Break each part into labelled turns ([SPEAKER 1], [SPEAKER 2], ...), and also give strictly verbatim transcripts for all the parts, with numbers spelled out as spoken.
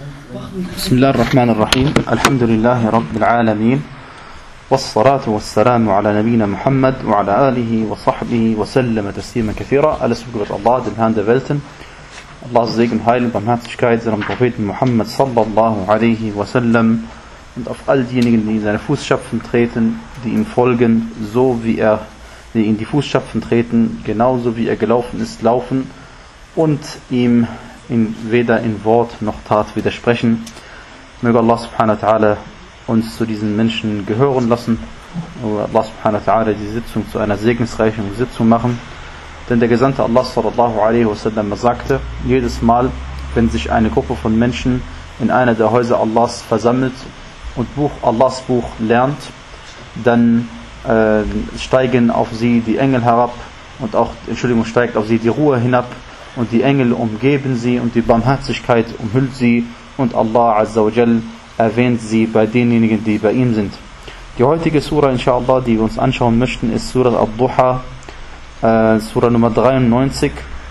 [SPEAKER 1] بسم الله الرحمن الرحيم الحمد لله رب العالمين والصلاة والسلام على نبينا Muhammad وعلى آله وصحبه وسلم تسليما كثيرا. Alles gebührt Allah, dem Herrn der Welten. Allahs Segen, Heil und Barmherzigkeit seinem Propheten Muhammad sallallahu alaihi wasallam und auf all diejenigen, die in seine Fußstapfen treten, die ihm folgen, so wie er, die in die Fußstapfen treten, genauso wie er gelaufen ist, laufen und ihm in, weder in Wort noch Tat widersprechen. Möge Allah subhanahu wa ta'ala uns zu diesen Menschen gehören lassen. Möge Allah subhanahu wa ta'ala die Sitzung zu einer segensreichen Sitzung machen. Denn der Gesandte Allah sallallahu alaihi wasallam sagte, jedes Mal, wenn sich eine Gruppe von Menschen in einer der Häuser Allahs versammelt und Buch, Allahs Buch lernt, dann äh, steigen auf sie die Engel herab und auch, Entschuldigung, steigt auf sie die Ruhe hinab und die Engel umgeben sie und die Barmherzigkeit umhüllt sie und Allah azza wa jal erwähnt sie bei denjenigen, die bei ihm sind. Die heutige Surah, inshallah, die wir uns anschauen möchten, ist Surah Ad-Duha, äh, Surah Nummer dreiundneunzig.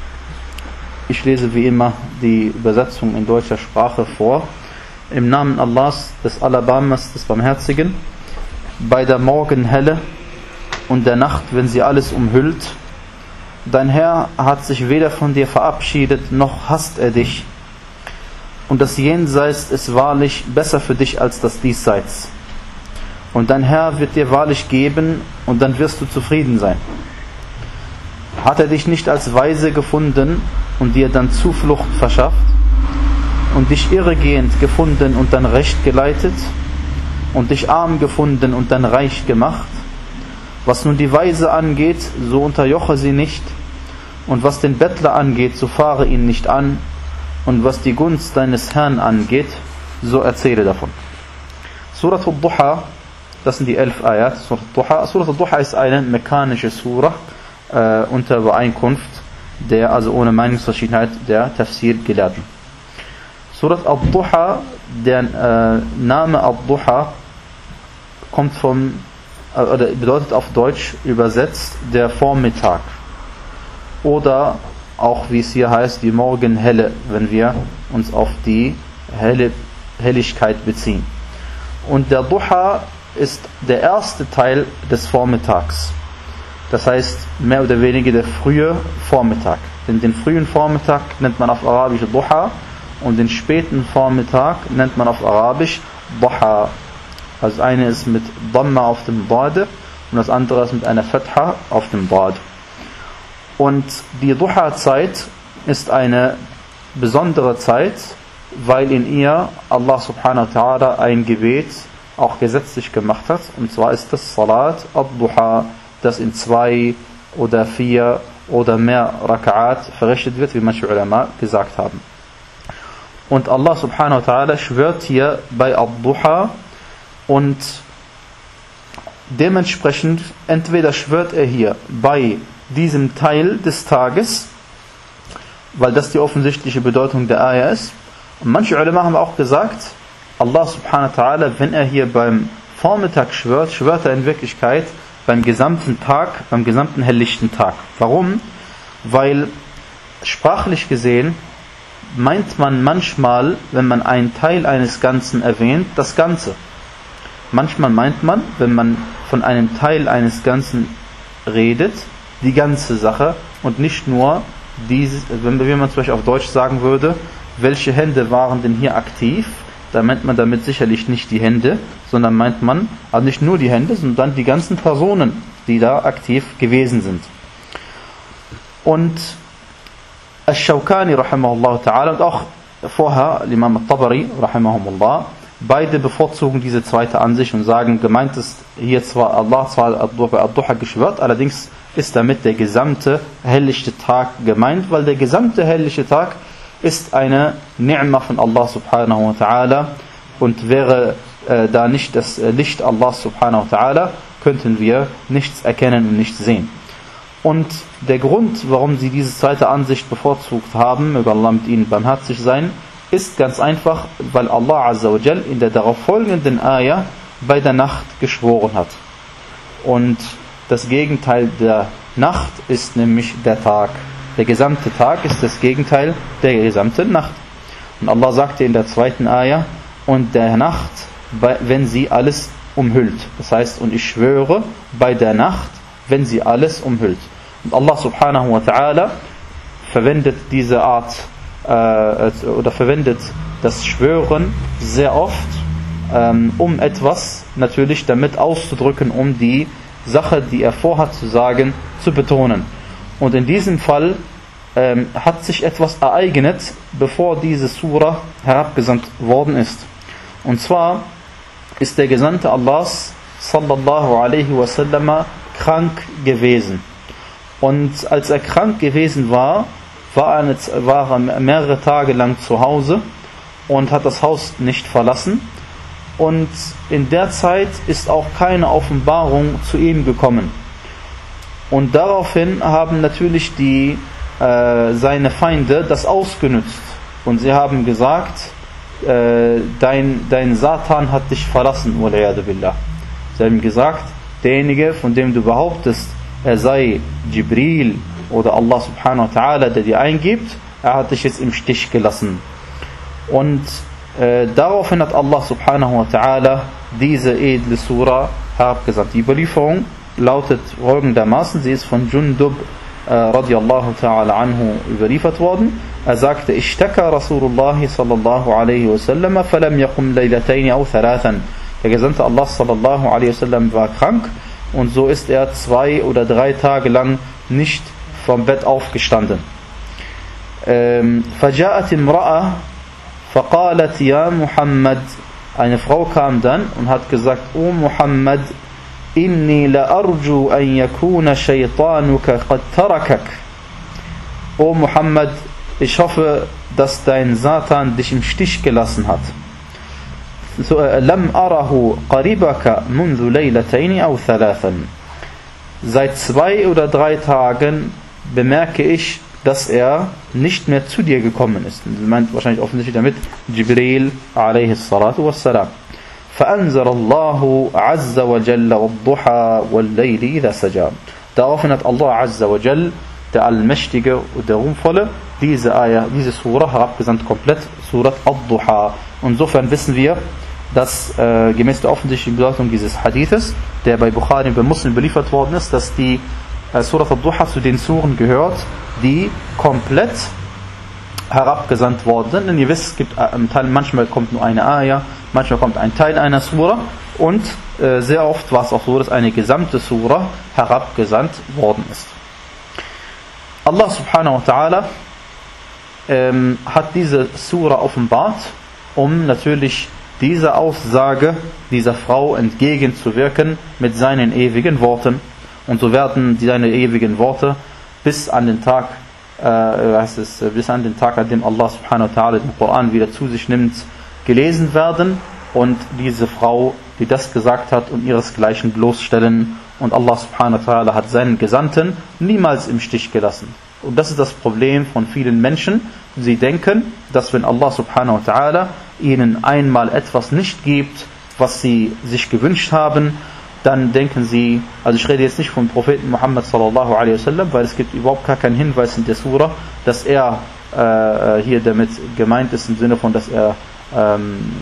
[SPEAKER 1] Ich lese wie immer die Übersetzung in deutscher Sprache vor. Im Namen Allahs, des Alabamas, des Barmherzigen, bei der Morgenhelle und der Nacht, wenn sie alles umhüllt. Dein Herr hat sich weder von dir verabschiedet, noch hasst er dich. Und das Jenseits ist wahrlich besser für dich als das Diesseits. Und dein Herr wird dir wahrlich geben, und dann wirst du zufrieden sein. Hat er dich nicht als Weise gefunden und dir dann Zuflucht verschafft und dich irregehend gefunden und dann recht geleitet und dich arm gefunden und dann reich gemacht? Was nun die Weise angeht, so unterjoche sie nicht, und was den Bettler angeht, so fahre ihn nicht an, und was die Gunst deines Herrn angeht, so erzähle davon. Surat Ad-Duha, das sind die elf Ayat. Surat Ad-Duha, Surat Ad-Duha ist eine mekanische Surah äh, unter Übereinkunft der, also ohne Meinungsverschiedenheit, der Tafsir-Gelehrten. Surat Ad-Duha, der äh, Name Ad-Duha kommt vom oder bedeutet auf Deutsch übersetzt der Vormittag oder auch, wie es hier heißt, die Morgenhelle, wenn wir uns auf die helle Helligkeit beziehen. Und der Duha ist der erste Teil des Vormittags. Das heißt, mehr oder weniger der frühe Vormittag. Denn den frühen Vormittag nennt man auf Arabisch Duha und den späten Vormittag nennt man auf Arabisch Duha. Also das eine ist mit Dhamma auf dem Dad und das andere ist mit einer Fatha auf dem Dad. Und die Duha-Zeit ist eine besondere Zeit, weil in ihr Allah subhanahu wa ta'ala ein Gebet auch gesetzlich gemacht hat. Und zwar ist das Salat ad-Duha, das in zwei oder vier oder mehr Raka'at verrichtet wird, wie manche Ulama gesagt haben. Und Allah subhanahu wa ta'ala schwört hier bei ad-Duha. Und dementsprechend, entweder schwört er hier bei diesem Teil des Tages, weil das die offensichtliche Bedeutung der Ayah ist. Und manche Ulama haben auch gesagt, Allah subhanahu wa ta'ala, wenn er hier beim Vormittag schwört, schwört er in Wirklichkeit beim gesamten Tag, beim gesamten helllichten Tag. Warum? Weil sprachlich gesehen meint man manchmal, wenn man einen Teil eines Ganzen erwähnt, das Ganze. Manchmal meint man, wenn man von einem Teil eines Ganzen redet, die ganze Sache und nicht nur diese, wenn man zum Beispiel auf Deutsch sagen würde, welche Hände waren denn hier aktiv, da meint man damit sicherlich nicht die Hände, sondern meint man also nicht nur die Hände, sondern die ganzen Personen, die da aktiv gewesen sind. Und Ash-Shawkani rahimahullah ta'ala und auch vorher Imam al-Tabari rahimahumullah, beide bevorzugen diese zweite Ansicht und sagen, gemeint ist hier zwar Allah zwar Ad-Duha geschwört, allerdings ist damit der gesamte helllichte Tag gemeint, weil der gesamte helllichte Tag ist eine Ni'ma von Allah subhanahu wa ta'ala und wäre äh, da nicht das Licht Allah subhanahu wa ta'ala, könnten wir nichts erkennen und nichts sehen. Und der Grund, warum sie diese zweite Ansicht bevorzugt haben, möge Allah mit ihnen barmherzig sein, ist ganz einfach, weil Allah azza wa jal in der darauf folgenden Ayah bei der Nacht geschworen hat. Und das Gegenteil der Nacht ist nämlich der Tag. Der gesamte Tag ist das Gegenteil der gesamten Nacht. Und Allah sagte in der zweiten Ayah, und der Nacht, wenn sie alles umhüllt. Das heißt, und ich schwöre bei der Nacht, wenn sie alles umhüllt. Und Allah subhanahu wa ta'ala verwendet diese Art äh, oder verwendet das Schwören sehr oft, ähm, um etwas natürlich damit auszudrücken, um die Sache, die er vorhat zu sagen, zu betonen. Und in diesem Fall ähm, hat sich etwas ereignet, bevor diese Surah herabgesandt worden ist. Und zwar ist der Gesandte Allahs sallallahu alaihi wasallam krank gewesen. Und als er krank gewesen war, war er, eine, war er mehrere Tage lang zu Hause und hat das Haus nicht verlassen. Und in der Zeit ist auch keine Offenbarung zu ihm gekommen. Und daraufhin haben natürlich die, äh, seine Feinde das ausgenutzt. Und sie haben gesagt, äh, dein, dein Satan hat dich verlassen, waliyadu billah. Sie haben gesagt, derjenige, von dem du behauptest, er sei Jibril oder Allah subhanahu wa ta'ala, der dir eingibt, er hat dich jetzt im Stich gelassen. Und äh, daraufhin hat Allah subhanahu wa ta'ala diese edle Surah herabgesandt. Die Überlieferung lautet folgendermaßen, sie ist von Jundub äh, radiallahu ta'ala anhu überliefert worden. Er sagte, Ishtaka Rasulullah sallallahu alaihi wasallam falam yakum laylatayn aw thalathan. Der Gesandte Allah sallallahu alaihi wasallam war krank und so ist er zwei oder drei Tage lang nicht vom Bett aufgestanden. فجاءت امرأة فقالت يا محمد, eine Frau kam dann und hat gesagt, O Muhammad, inni la arju an yakuna shaytanuka qad tarakak. O Muhammad, ich hoffe, dass dein Satan dich im Stich gelassen hat. لم أره قريبك منذ ليلتين أو ثلاثا. Seit zwei oder drei Tagen bemerke ich, dass er nicht mehr zu dir gekommen ist. Sie meint wahrscheinlich offensichtlich damit Jibril alayhi salatu wassalam. فأنزل الله عز وجل والضحى والليل إذا سجى. Daraufhin hat Allah azza wa jall, der Allmächtige und der Ruhmvolle, diese Ayah, diese Surah herabgesandt komplett, Surat Ad-Duha. Insofern wissen wir, dass äh, gemäß der offensichtlichen Bedeutung dieses Hadithes, der bei Bukhari und bei Muslim überliefert worden ist, dass die äh, Surat Ad-Duha zu den Suren gehört, die komplett herabgesandt worden sind. Denn ihr wisst, es gibt äh, Teil, manchmal kommt nur eine Ayah, manchmal kommt ein Teil einer Surah und äh, sehr oft war es auch so, dass eine gesamte Surah herabgesandt worden ist. Allah subhanahu wa ta'ala ähm, hat diese Surah offenbart, um natürlich dieser Aussage dieser Frau entgegenzuwirken mit seinen ewigen Worten. Und so werden seine ewigen Worte bis an den Tag, äh, heißt es, bis an den Tag, an dem Allah subhanahu wa ta'ala den Koran wieder zu sich nimmt, gelesen werden und diese Frau, die das gesagt hat, und ihresgleichen bloßstellen. Und Allah subhanahu wa ta'ala hat seinen Gesandten niemals im Stich gelassen. Und das ist das Problem von vielen Menschen. Sie denken, dass wenn Allah subhanahu wa ta'ala ihnen einmal etwas nicht gibt, was sie sich gewünscht haben, dann denken sie, also ich rede jetzt nicht vom Propheten Muhammad sallallahu alaihi wasallam, weil es gibt überhaupt gar keinen Hinweis in der Surah, dass er äh, hier damit gemeint ist, im Sinne von, dass er ähm,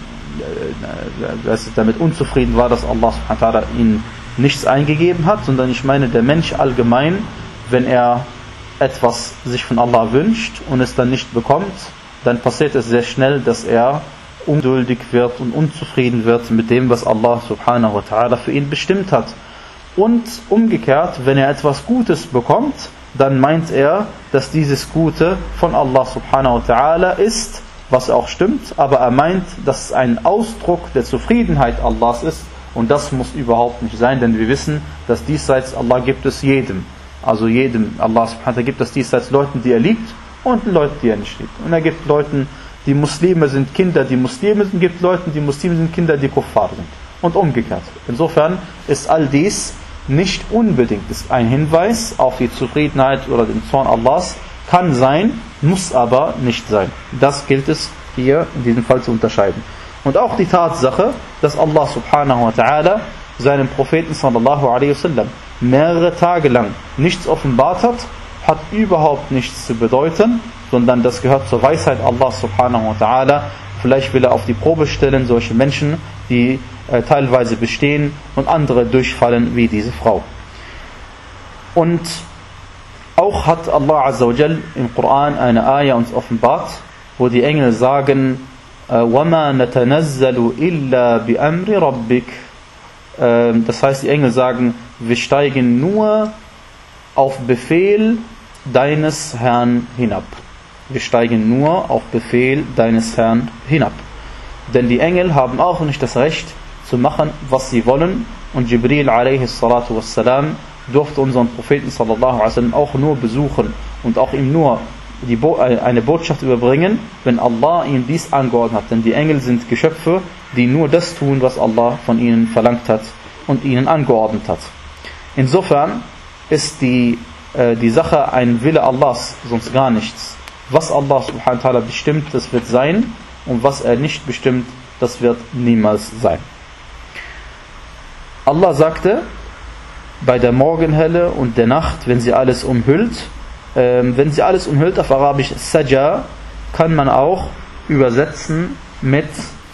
[SPEAKER 1] dass er damit unzufrieden war, dass Allah subhanahu wa ta'ala ihm nichts eingegeben hat, sondern ich meine, der Mensch allgemein, wenn er etwas sich von Allah wünscht und es dann nicht bekommt, dann passiert es sehr schnell, dass er ungeduldig wird und unzufrieden wird mit dem, was Allah subhanahu wa ta'ala für ihn bestimmt hat. Und umgekehrt, wenn er etwas Gutes bekommt, dann meint er, dass dieses Gute von Allah subhanahu wa ta'ala ist, was auch stimmt, aber er meint, dass es ein Ausdruck der Zufriedenheit Allahs ist, und das muss überhaupt nicht sein, denn wir wissen, dass diesseits Allah gibt es jedem. Also jedem, Allah subhanahu wa ta'ala gibt es diesseits Leuten, die er liebt, und Leuten, die er nicht liebt. Und er gibt Leuten, die Muslime sind Kinder, die Muslime sind, gibt Leuten, die Muslime sind Kinder, die Kuffar sind. Und umgekehrt. Insofern ist all dies nicht unbedingt ist ein Hinweis auf die Zufriedenheit oder den Zorn Allahs, kann sein, muss aber nicht sein. Das gilt es hier in diesem Fall zu unterscheiden. Und auch die Tatsache, dass Allah subhanahu wa ta'ala seinem Propheten sallallahu alaihi wasallam mehrere Tage lang nichts offenbart hat, hat überhaupt nichts zu bedeuten, sondern das gehört zur Weisheit Allah subhanahu wa ta'ala. Vielleicht will er auf die Probe stellen, solche Menschen, die äh, teilweise bestehen und andere durchfallen wie diese Frau. Und auch hat Allah Azza wa Jal im Koran eine Ayah uns offenbart, wo die Engel sagen, وَمَا نَتَنَزَّلُ إِلَّا بِأَمْرِ رَبِّكَ. Das heißt, die Engel sagen, wir steigen nur auf Befehl deines Herrn hinab. Wir steigen nur auf Befehl deines Herrn hinab. Denn die Engel haben auch nicht das Recht zu machen, was sie wollen. Und Jibril alaihi salatu wassalam durfte unseren Propheten sallallahu alaihi wasallam auch nur besuchen und auch ihm nur die Bo- eine Botschaft überbringen, wenn Allah ihm dies angeordnet hat. Denn die Engel sind Geschöpfe, die nur das tun, was Allah von ihnen verlangt hat und ihnen angeordnet hat. Insofern ist die, äh, die Sache ein Wille Allahs, sonst gar nichts. Was Allah subhanahu wa ta'ala bestimmt, das wird sein, und was er nicht bestimmt, das wird niemals sein. Allah sagte, bei der Morgenhelle und der Nacht, wenn sie alles umhüllt, ähm, wenn sie alles umhüllt, auf Arabisch Saja, kann man auch übersetzen mit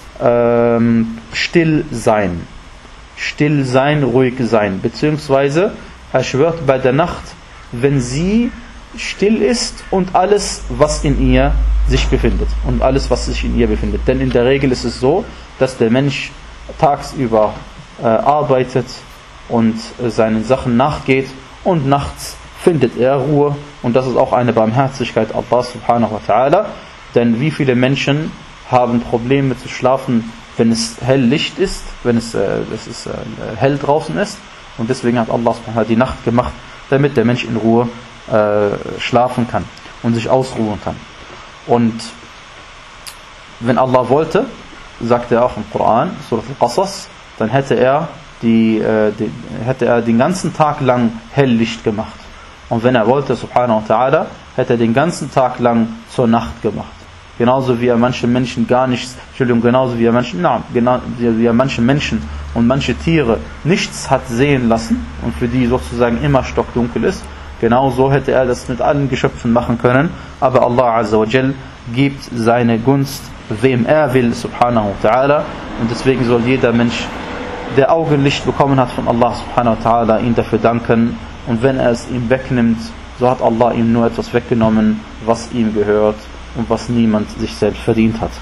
[SPEAKER 1] ähm, still sein. Still sein, ruhig sein. Beziehungsweise, er schwört bei der Nacht, wenn sie still ist und alles, was in ihr sich befindet. Und alles, was sich in ihr befindet. Denn in der Regel ist es so, dass der Mensch tagsüber äh, arbeitet und äh, seinen Sachen nachgeht und nachts findet er Ruhe, und das ist auch eine Barmherzigkeit Allah subhanahu wa ta'ala, denn wie viele Menschen haben Probleme zu schlafen, wenn es hell Licht ist, wenn es, äh, es ist, äh, hell draußen ist, und deswegen hat Allah subhanahu wa ta'ala die Nacht gemacht, damit der Mensch in Ruhe äh, schlafen kann und sich ausruhen kann. Und wenn Allah wollte, sagt er auch im Koran, Surah Al-Qasas, dann hätte er, die, äh, die, hätte er den ganzen Tag lang Helllicht gemacht. Und wenn er wollte, subhanahu wa ta'ala, hätte er den ganzen Tag lang zur Nacht gemacht. Genauso wie er manche Menschen gar nichts, Entschuldigung, genauso wie er manche, na, genau, wie er manche Menschen und manche Tiere nichts hat sehen lassen und für die sozusagen immer stockdunkel ist, genauso hätte er das mit allen Geschöpfen machen können. Aber Allah Azza wa Jal gibt seine Gunst, wem er will, subhanahu wa ta'ala. Und deswegen soll jeder Mensch, der Augenlicht bekommen hat von Allah subhanahu wa ta'ala, ihn dafür danken. Und wenn er es ihm wegnimmt, so hat Allah ihm nur etwas weggenommen, was ihm gehört und was niemand sich selbst verdient hat.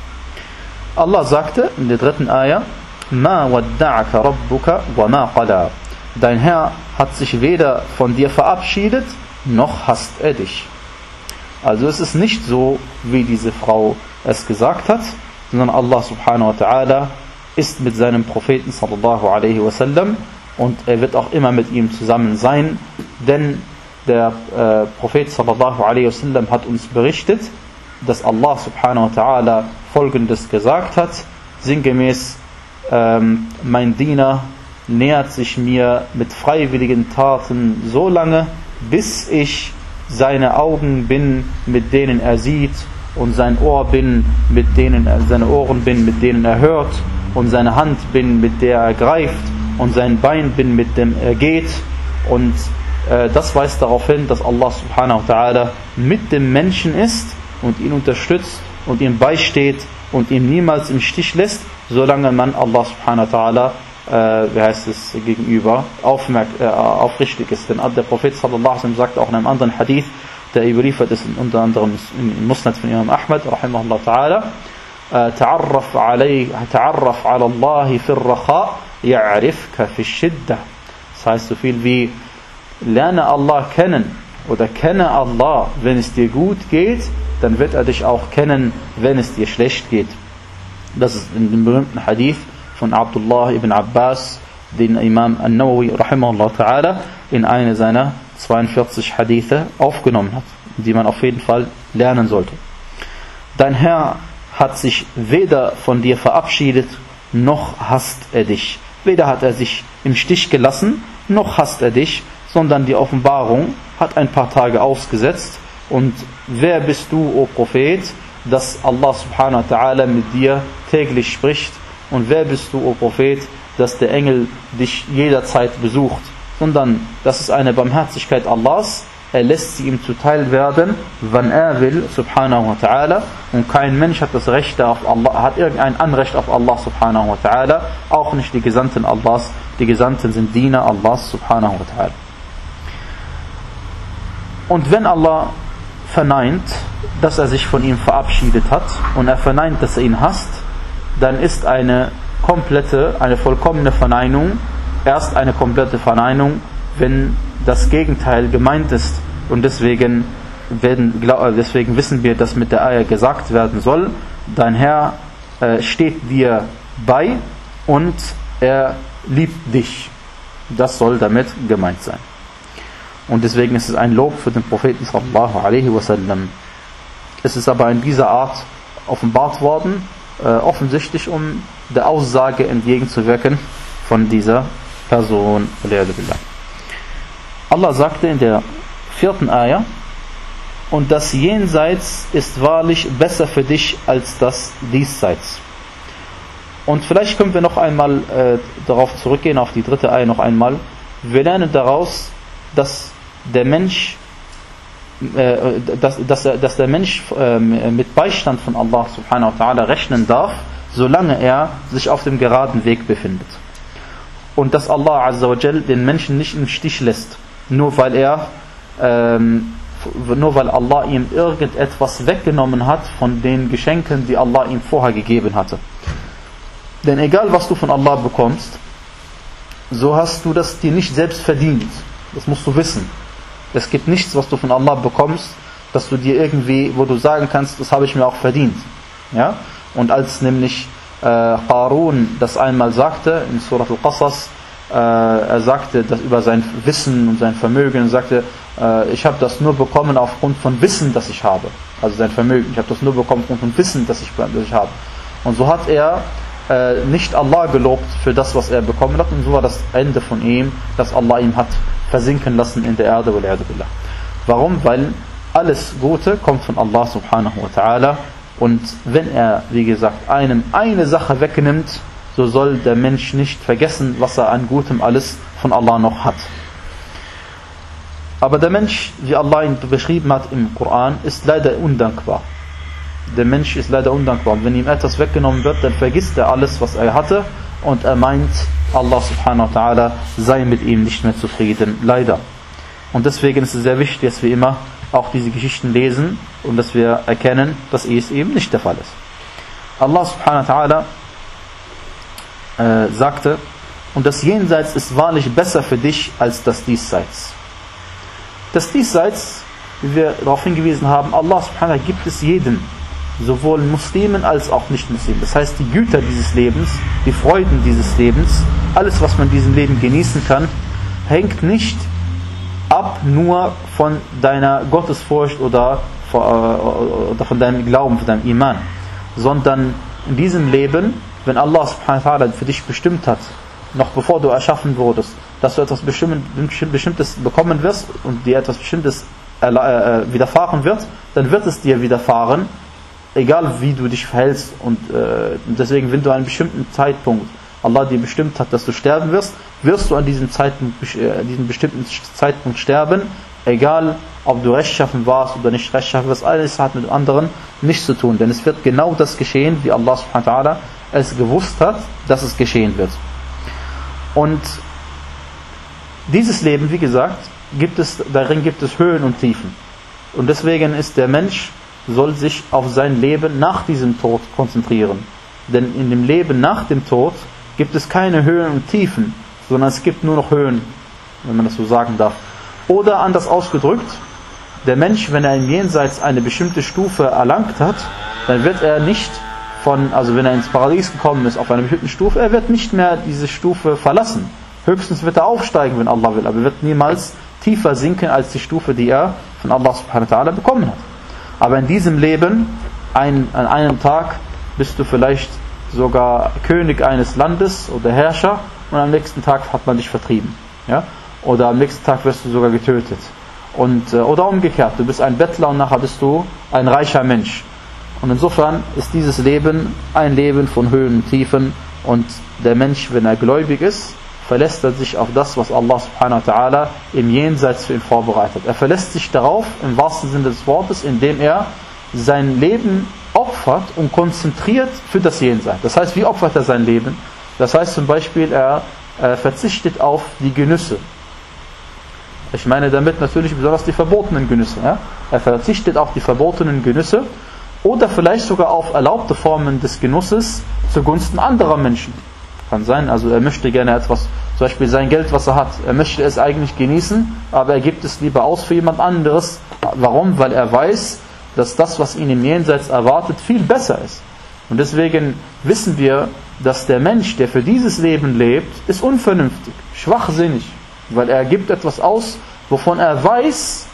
[SPEAKER 1] Allah sagte in der dritten Ayah, Ma wadda'aka rabbuka wa ma qala. Dein Herr hat sich weder von dir verabschiedet, noch hasst er dich. Also es ist nicht so, wie diese Frau es gesagt hat, sondern Allah subhanahu wa ta'ala ist mit seinem Propheten sallallahu alaihi wasallam, und er wird auch immer mit ihm zusammen sein, denn der äh, Prophet sallallahu alaihi wasallam hat uns berichtet, dass Allah subhanahu wa ta'ala Folgendes gesagt hat, sinngemäß, ähm, mein Diener nähert sich mir mit freiwilligen Taten so lange, bis ich seine Augen bin, mit denen er sieht, und sein Ohr bin, mit denen er, seine Ohren bin, mit denen er hört, und seine Hand bin, mit der er greift, und sein Bein bin, mit dem er geht. Und äh, das weist darauf hin, dass Allah subhanahu wa ta'ala mit dem Menschen ist und ihn unterstützt und ihm beisteht und ihn niemals im Stich lässt, solange man Allah subhanahu wa ta'ala äh, wie heißt es, gegenüber aufmerk äh, aufrichtig ist. Denn der Prophet sallallahu alaihi wasallam sagt auch in einem anderen Hadith, der überliefert ist unter anderem im Musnad von Imam Ahmad rahimahullah ta'ala, تعرف عليه تعرف على الله في الرخاء يعرفك في الشدة. Das heißt so viel wie lerne Allah kennen oder kenne Allah, wenn es dir gut geht, dann wird er dich auch kennen, wenn es dir schlecht geht. Das ist in dem berühmten Hadith von Abdullah ibn Abbas, den Imam An-Nawawi rahimahullah ta'ala in eine seiner zweiundvierzig Hadithe aufgenommen hat, die man auf jeden Fall lernen sollte. Dein Herr hat sich weder von dir verabschiedet, noch hasst er dich. Weder hat er sich im Stich gelassen, noch hasst er dich, sondern die Offenbarung hat ein paar Tage ausgesetzt. Und wer bist du, o Prophet, dass Allah subhanahu wa ta'ala mit dir täglich spricht? Und wer bist du, o Prophet, dass der Engel dich jederzeit besucht? Sondern das ist eine Barmherzigkeit Allahs, er lässt sie ihm zuteil werden, wann er will, subhanahu wa ta'ala, und kein Mensch hat das Recht auf Allah, hat irgendein Anrecht auf Allah subhanahu wa ta'ala, auch nicht die Gesandten Allahs, die Gesandten sind Diener Allahs subhanahu wa ta'ala. Und wenn Allah verneint, dass er sich von ihm verabschiedet hat, und er verneint, dass er ihn hasst, dann ist eine komplette, eine vollkommene Verneinung erst eine komplette Verneinung, wenn das Gegenteil gemeint ist. Und deswegen, werden, deswegen wissen wir, dass mit der Ayah gesagt werden soll, dein Herr äh, steht dir bei und er liebt dich. Das soll damit gemeint sein. Und deswegen ist es ein Lob für den Propheten sallallahu alaihi wasallam. Es ist aber in dieser Art offenbart worden, äh, offensichtlich um der Aussage entgegenzuwirken von dieser Person. Allah sagte in der vierten Ayah, und das Jenseits ist wahrlich besser für dich als das Diesseits. Und vielleicht können wir noch einmal äh, darauf zurückgehen, auf die dritte Ayah noch einmal. Wir lernen daraus, dass der Mensch, äh, dass, dass, dass der Mensch äh, mit Beistand von Allah subhanahu wa ta'ala rechnen darf, solange er sich auf dem geraden Weg befindet. Und dass Allah azza wa jal den Menschen nicht im Stich lässt, nur weil er ähm, nur weil Allah ihm irgendetwas weggenommen hat von den Geschenken, die Allah ihm vorher gegeben hatte. Denn egal was du von Allah bekommst, so hast du das dir nicht selbst verdient. Das musst du wissen. Es gibt nichts, was du von Allah bekommst, dass du dir irgendwie, wo du sagen kannst, das habe ich mir auch verdient. Ja? Und als nämlich äh, Qarun das einmal sagte, in Surah Al-Qasas, äh, er sagte das über sein Wissen und sein Vermögen, und sagte, äh, ich habe das nur bekommen aufgrund von Wissen, das ich habe. Also sein Vermögen, ich habe das nur bekommen aufgrund von Wissen, das ich, das ich habe. Und so hat er äh, nicht Allah gelobt für das, was er bekommen hat, und so war das Ende von ihm, dass Allah ihm hat versinken lassen in der Erde. Warum? Weil alles Gute kommt von Allah subhanahu wa ta'ala, und wenn er, wie gesagt, einem eine Sache wegnimmt, so soll der Mensch nicht vergessen, was er an Gutem alles von Allah noch hat. Aber der Mensch, wie Allah ihn beschrieben hat im Koran, ist leider undankbar. Der Mensch ist leider undankbar. Und wenn ihm etwas weggenommen wird, dann vergisst er alles, was er hatte, und er meint, Allah subhanahu wa ta'ala sei mit ihm nicht mehr zufrieden. Leider. Und deswegen ist es sehr wichtig, dass wir immer auch diese Geschichten lesen und dass wir erkennen, dass es eben nicht der Fall ist. Allah subhanahu wa ta'ala äh, sagte, und das Jenseits ist wahrlich besser für dich als das Diesseits. Das Diesseits, wie wir darauf hingewiesen haben, Allah subhanahu wa ta'ala gibt es jedem, sowohl Muslimen als auch Nicht-Muslimen. Das heißt, die Güter dieses Lebens, die Freuden dieses Lebens, alles, was man in diesem Leben genießen kann, hängt nicht ab nur von deiner Gottesfurcht oder von deinem Glauben, von deinem Iman, sondern in diesem Leben, wenn Allah subhanahu wa ta'ala für dich bestimmt hat, noch bevor du erschaffen wurdest, dass du etwas Bestimmtes bekommen wirst und dir etwas Bestimmtes widerfahren wird, dann wird es dir widerfahren, egal wie du dich verhältst. Und äh, deswegen, wenn du an einem bestimmten Zeitpunkt Allah dir bestimmt hat, dass du sterben wirst, wirst du an diesem Zeitpunkt, äh, diesem bestimmten Zeitpunkt sterben, egal ob du rechtschaffen warst oder nicht rechtschaffen wirst. Alles hat mit dem anderen nichts zu tun, denn es wird genau das geschehen, wie Allah subhanahu wa ta'ala es gewusst hat, dass es geschehen wird. Und dieses Leben, wie gesagt, gibt es, darin gibt es Höhen und Tiefen. Und deswegen ist der Mensch, soll sich auf sein Leben nach diesem Tod konzentrieren. Denn in dem Leben nach dem Tod gibt es keine Höhen und Tiefen, sondern es gibt nur noch Höhen, wenn man das so sagen darf. Oder anders ausgedrückt, der Mensch, wenn er im Jenseits eine bestimmte Stufe erlangt hat, dann wird er nicht von, also wenn er ins Paradies gekommen ist, auf einer bestimmten Stufe, er wird nicht mehr diese Stufe verlassen. Höchstens wird er aufsteigen, wenn Allah will, aber er wird niemals tiefer sinken als die Stufe, die er von Allah subhanahu wa ta'ala bekommen hat. Aber in diesem Leben, ein, an einem Tag, bist du vielleicht sogar König eines Landes oder Herrscher, und am nächsten Tag hat man dich vertrieben. Ja? Oder am nächsten Tag wirst du sogar getötet. Und, oder umgekehrt, du bist ein Bettler und nachher bist du ein reicher Mensch. Und insofern ist dieses Leben ein Leben von Höhen und Tiefen, und der Mensch, wenn er gläubig ist, verlässt er sich auf das, was Allah subhanahu wa ta'ala im Jenseits für ihn vorbereitet. Er verlässt sich darauf, im wahrsten Sinne des Wortes, indem er sein Leben opfert und konzentriert für das Jenseits. Das heißt, wie opfert er sein Leben? Das heißt zum Beispiel, er äh, verzichtet auf die Genüsse. Ich meine damit natürlich besonders die verbotenen Genüsse. Ja? Er verzichtet auf die verbotenen Genüsse oder vielleicht sogar auf erlaubte Formen des Genusses zugunsten anderer Menschen. Kann sein, also er möchte gerne etwas, zum Beispiel sein Geld, was er hat, er möchte es eigentlich genießen, aber er gibt es lieber aus für jemand anderes. Warum? Weil er weiß, dass das, was ihn im Jenseits erwartet, viel besser ist. Und deswegen wissen wir, dass der Mensch, der für dieses Leben lebt, ist unvernünftig, schwachsinnig, weil er gibt etwas aus, wovon er weiß,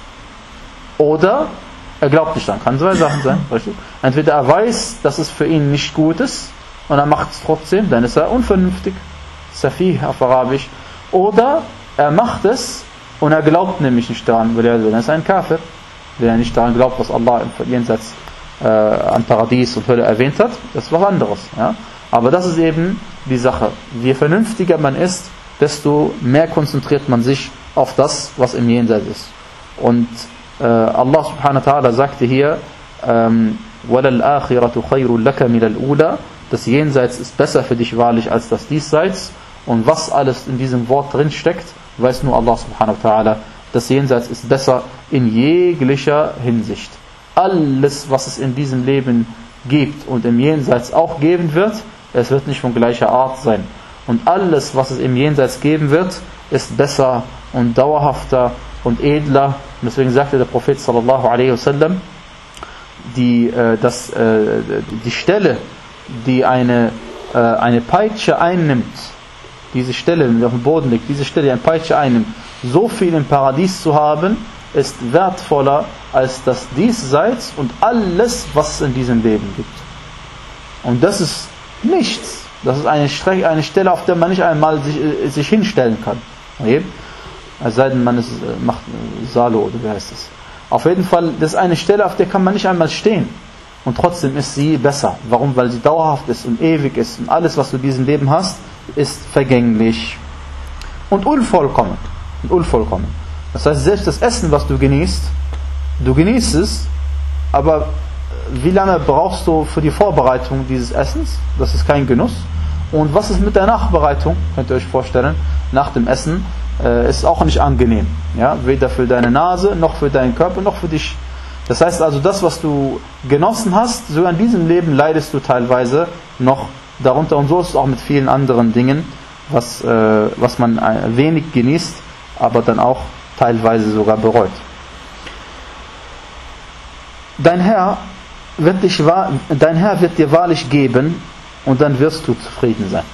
[SPEAKER 1] oder er glaubt nicht daran. Kann zwei Sachen sein, richtig? Entweder er weiß, dass es für ihn nicht gut ist, und er macht es trotzdem, dann ist er unvernünftig, Safih auf Arabisch, oder er macht es und er glaubt nämlich nicht daran, weil er, dann ist er ein Kafir, der nicht daran glaubt, was Allah im Jenseits äh, an Paradies und Hölle erwähnt hat. Das ist was anderes. Ja? Aber das ist eben die Sache. Je vernünftiger man ist, desto mehr konzentriert man sich auf das, was im Jenseits ist. Und äh, Allah subhanahu wa ta'ala sagte hier, ähm, وَلَلْآخِرَةُ خَيْرٌ لَكَ مِنَ الْأُولَى. Das Jenseits ist besser für dich wahrlich als das Diesseits. Und was alles in diesem Wort drin steckt, weiß nur Allah subhanahu wa ta'ala. Das Jenseits ist besser in jeglicher Hinsicht. Alles, was es in diesem Leben gibt und im Jenseits auch geben wird, es wird nicht von gleicher Art sein. Und alles, was es im Jenseits geben wird, ist besser und dauerhafter und edler. Und deswegen sagte der Prophet sallallahu alaihi wasallam, die, äh, dass, äh, die Stelle, die eine, äh, eine Peitsche einnimmt, diese Stelle, die auf dem Boden liegt, diese Stelle, die eine Peitsche einnimmt, so viel im Paradies zu haben, ist wertvoller als das Diesseits und alles, was es in diesem Leben gibt. Und das ist nichts. Das ist eine, Strecke, eine Stelle, auf der man nicht einmal sich, sich hinstellen kann. Okay? Es sei denn, man ist, macht Salo, oder wie heißt das? Auf jeden Fall, das ist eine Stelle, auf der kann man nicht einmal stehen. Und trotzdem ist sie besser. Warum? Weil sie dauerhaft ist und ewig ist. Und alles, was du in diesem Leben hast, ist vergänglich. Und unvollkommen. Und unvollkommen. Das heißt, selbst das Essen, was du genießt, du genießt es, aber wie lange brauchst du für die Vorbereitung dieses Essens? Das ist kein Genuss. Und was ist mit der Nachbereitung? Könnt ihr euch vorstellen, nach dem Essen äh, ist auch nicht angenehm. Ja? Weder für deine Nase, noch für deinen Körper, noch für dich. Das heißt also, das, was du genossen hast, sogar in diesem Leben leidest du teilweise noch darunter. Und so ist es auch mit vielen anderen Dingen, was, äh, was man ein wenig genießt, aber dann auch teilweise sogar bereut. Dein Herr wird dich, dein Herr wird dir wahrlich geben und dann wirst du zufrieden sein.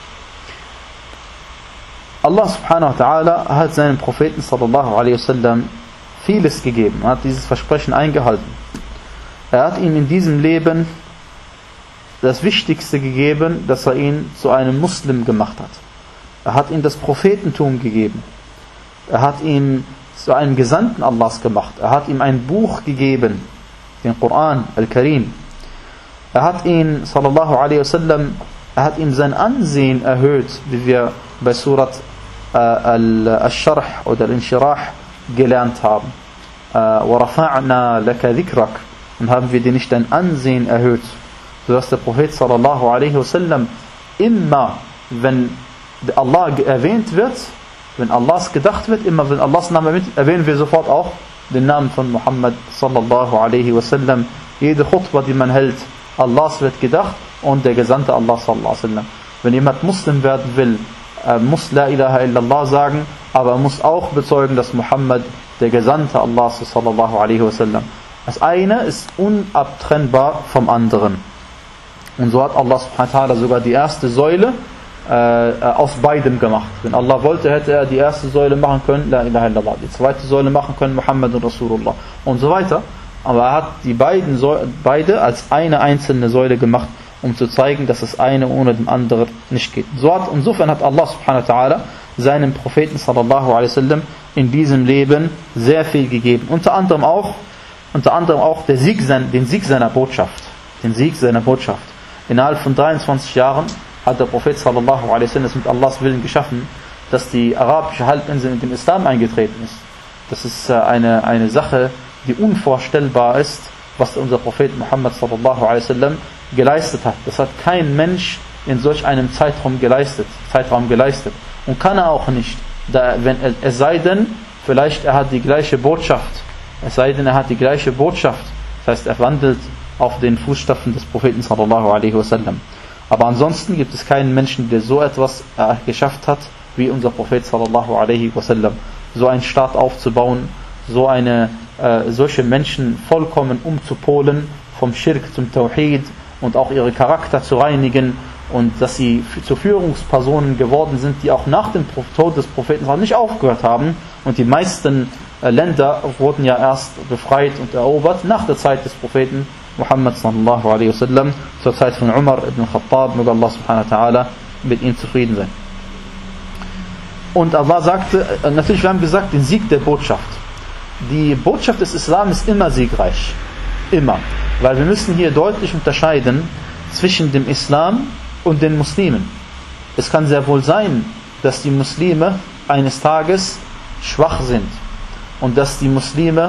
[SPEAKER 1] Allah subhanahu wa ta'ala hat seinem Propheten sallallahu alaihi wasallam vieles gegeben. Er hat dieses Versprechen eingehalten. Er hat ihm in diesem Leben das Wichtigste gegeben, dass er ihn zu einem Muslim gemacht hat. Er hat ihm das Prophetentum gegeben. Er hat ihn zu einem Gesandten Allahs gemacht. Er hat ihm ein Buch gegeben, den Koran, Al-Karim. Er hat ihn, sallallahu alaihi wasallam, er hat ihm sein Ansehen erhöht, wie wir bei Surat äh, Al-Sharh oder Al-Inshirah gelernt haben. وَرَفَعْنَا لَكَ ذِكْرَكَ. Und haben wir dir nicht dein Ansehen erhöht, sodass der Prophet sallallahu alaihi wasallam immer, wenn Allah erwähnt wird, wenn Allahs gedacht wird, immer wenn Allahs Name erwähnt, erwähnen wir sofort auch den Namen von Muhammad sallallahu alaihi wasallam. Jede Khutbah, die man hält, Allahs wird gedacht und der Gesandte Allah sallallahu alaihi wasallam. Wenn jemand Muslim werden will, er muss La ilaha illallah sagen, aber er muss auch bezeugen, dass Muhammad der Gesandte Allah sallallahu alaihi wasallam. Das eine ist unabtrennbar vom anderen. Und so hat Allah subhanahu wa ta'ala sogar die erste Säule äh, aus beidem gemacht. Wenn Allah wollte, hätte er die erste Säule machen können, La ilaha illallah. Die zweite Säule machen können, Muhammad und Rasulullah. Und so weiter. Aber er hat die beiden Säule, beide als eine einzelne Säule gemacht, um zu zeigen, dass das eine ohne dem anderen nicht geht. So hat, insofern hat Allah subhanahu wa ta'ala seinem Propheten sallallahu alaihi wasallam in diesem Leben sehr viel gegeben. Unter anderem auch, unter anderem auch der Sieg, den Sieg seiner Botschaft. Den Sieg seiner Botschaft. Innerhalb von dreiundzwanzig Jahren hat der Prophet sallallahu alaihi wasallam es mit Allahs Willen geschaffen, dass die arabische Halbinsel in den Islam eingetreten ist. Das ist eine, eine Sache, die unvorstellbar ist, was unser Prophet Muhammad sallallahu alaihi wasallam geleistet hat. Das hat kein Mensch in solch einem Zeitraum geleistet, Zeitraum geleistet. Und kann er auch nicht. Da, wenn, es sei denn, vielleicht er hat die gleiche Botschaft. Es sei denn, er hat die gleiche Botschaft. Das heißt, er wandelt auf den Fußstapfen des Propheten sallallahu alaihi wasallam. Aber ansonsten gibt es keinen Menschen, der so etwas äh, geschafft hat, wie unser Prophet sallallahu alaihi wasallam. So einen Staat aufzubauen, so eine, äh, solche Menschen vollkommen umzupolen, vom Schirk zum Tawhid und auch ihre Charakter zu reinigen und dass sie zu Führungspersonen geworden sind, die auch nach dem Tod des Propheten nicht aufgehört haben. Und die meisten äh, Länder wurden ja erst befreit und erobert nach der Zeit des Propheten Muhammad sallallahu alaihi wasallam, zur Zeit von Umar ibn Khattab, möge Allah subhanahu wa ta'ala mit ihm zufrieden sein. Und Allah sagte, natürlich, wir haben gesagt, den Sieg der Botschaft. Die Botschaft des Islam ist immer siegreich. Immer. Weil wir müssen hier deutlich unterscheiden zwischen dem Islam und den Muslimen. Es kann sehr wohl sein, dass die Muslime eines Tages schwach sind und dass die Muslime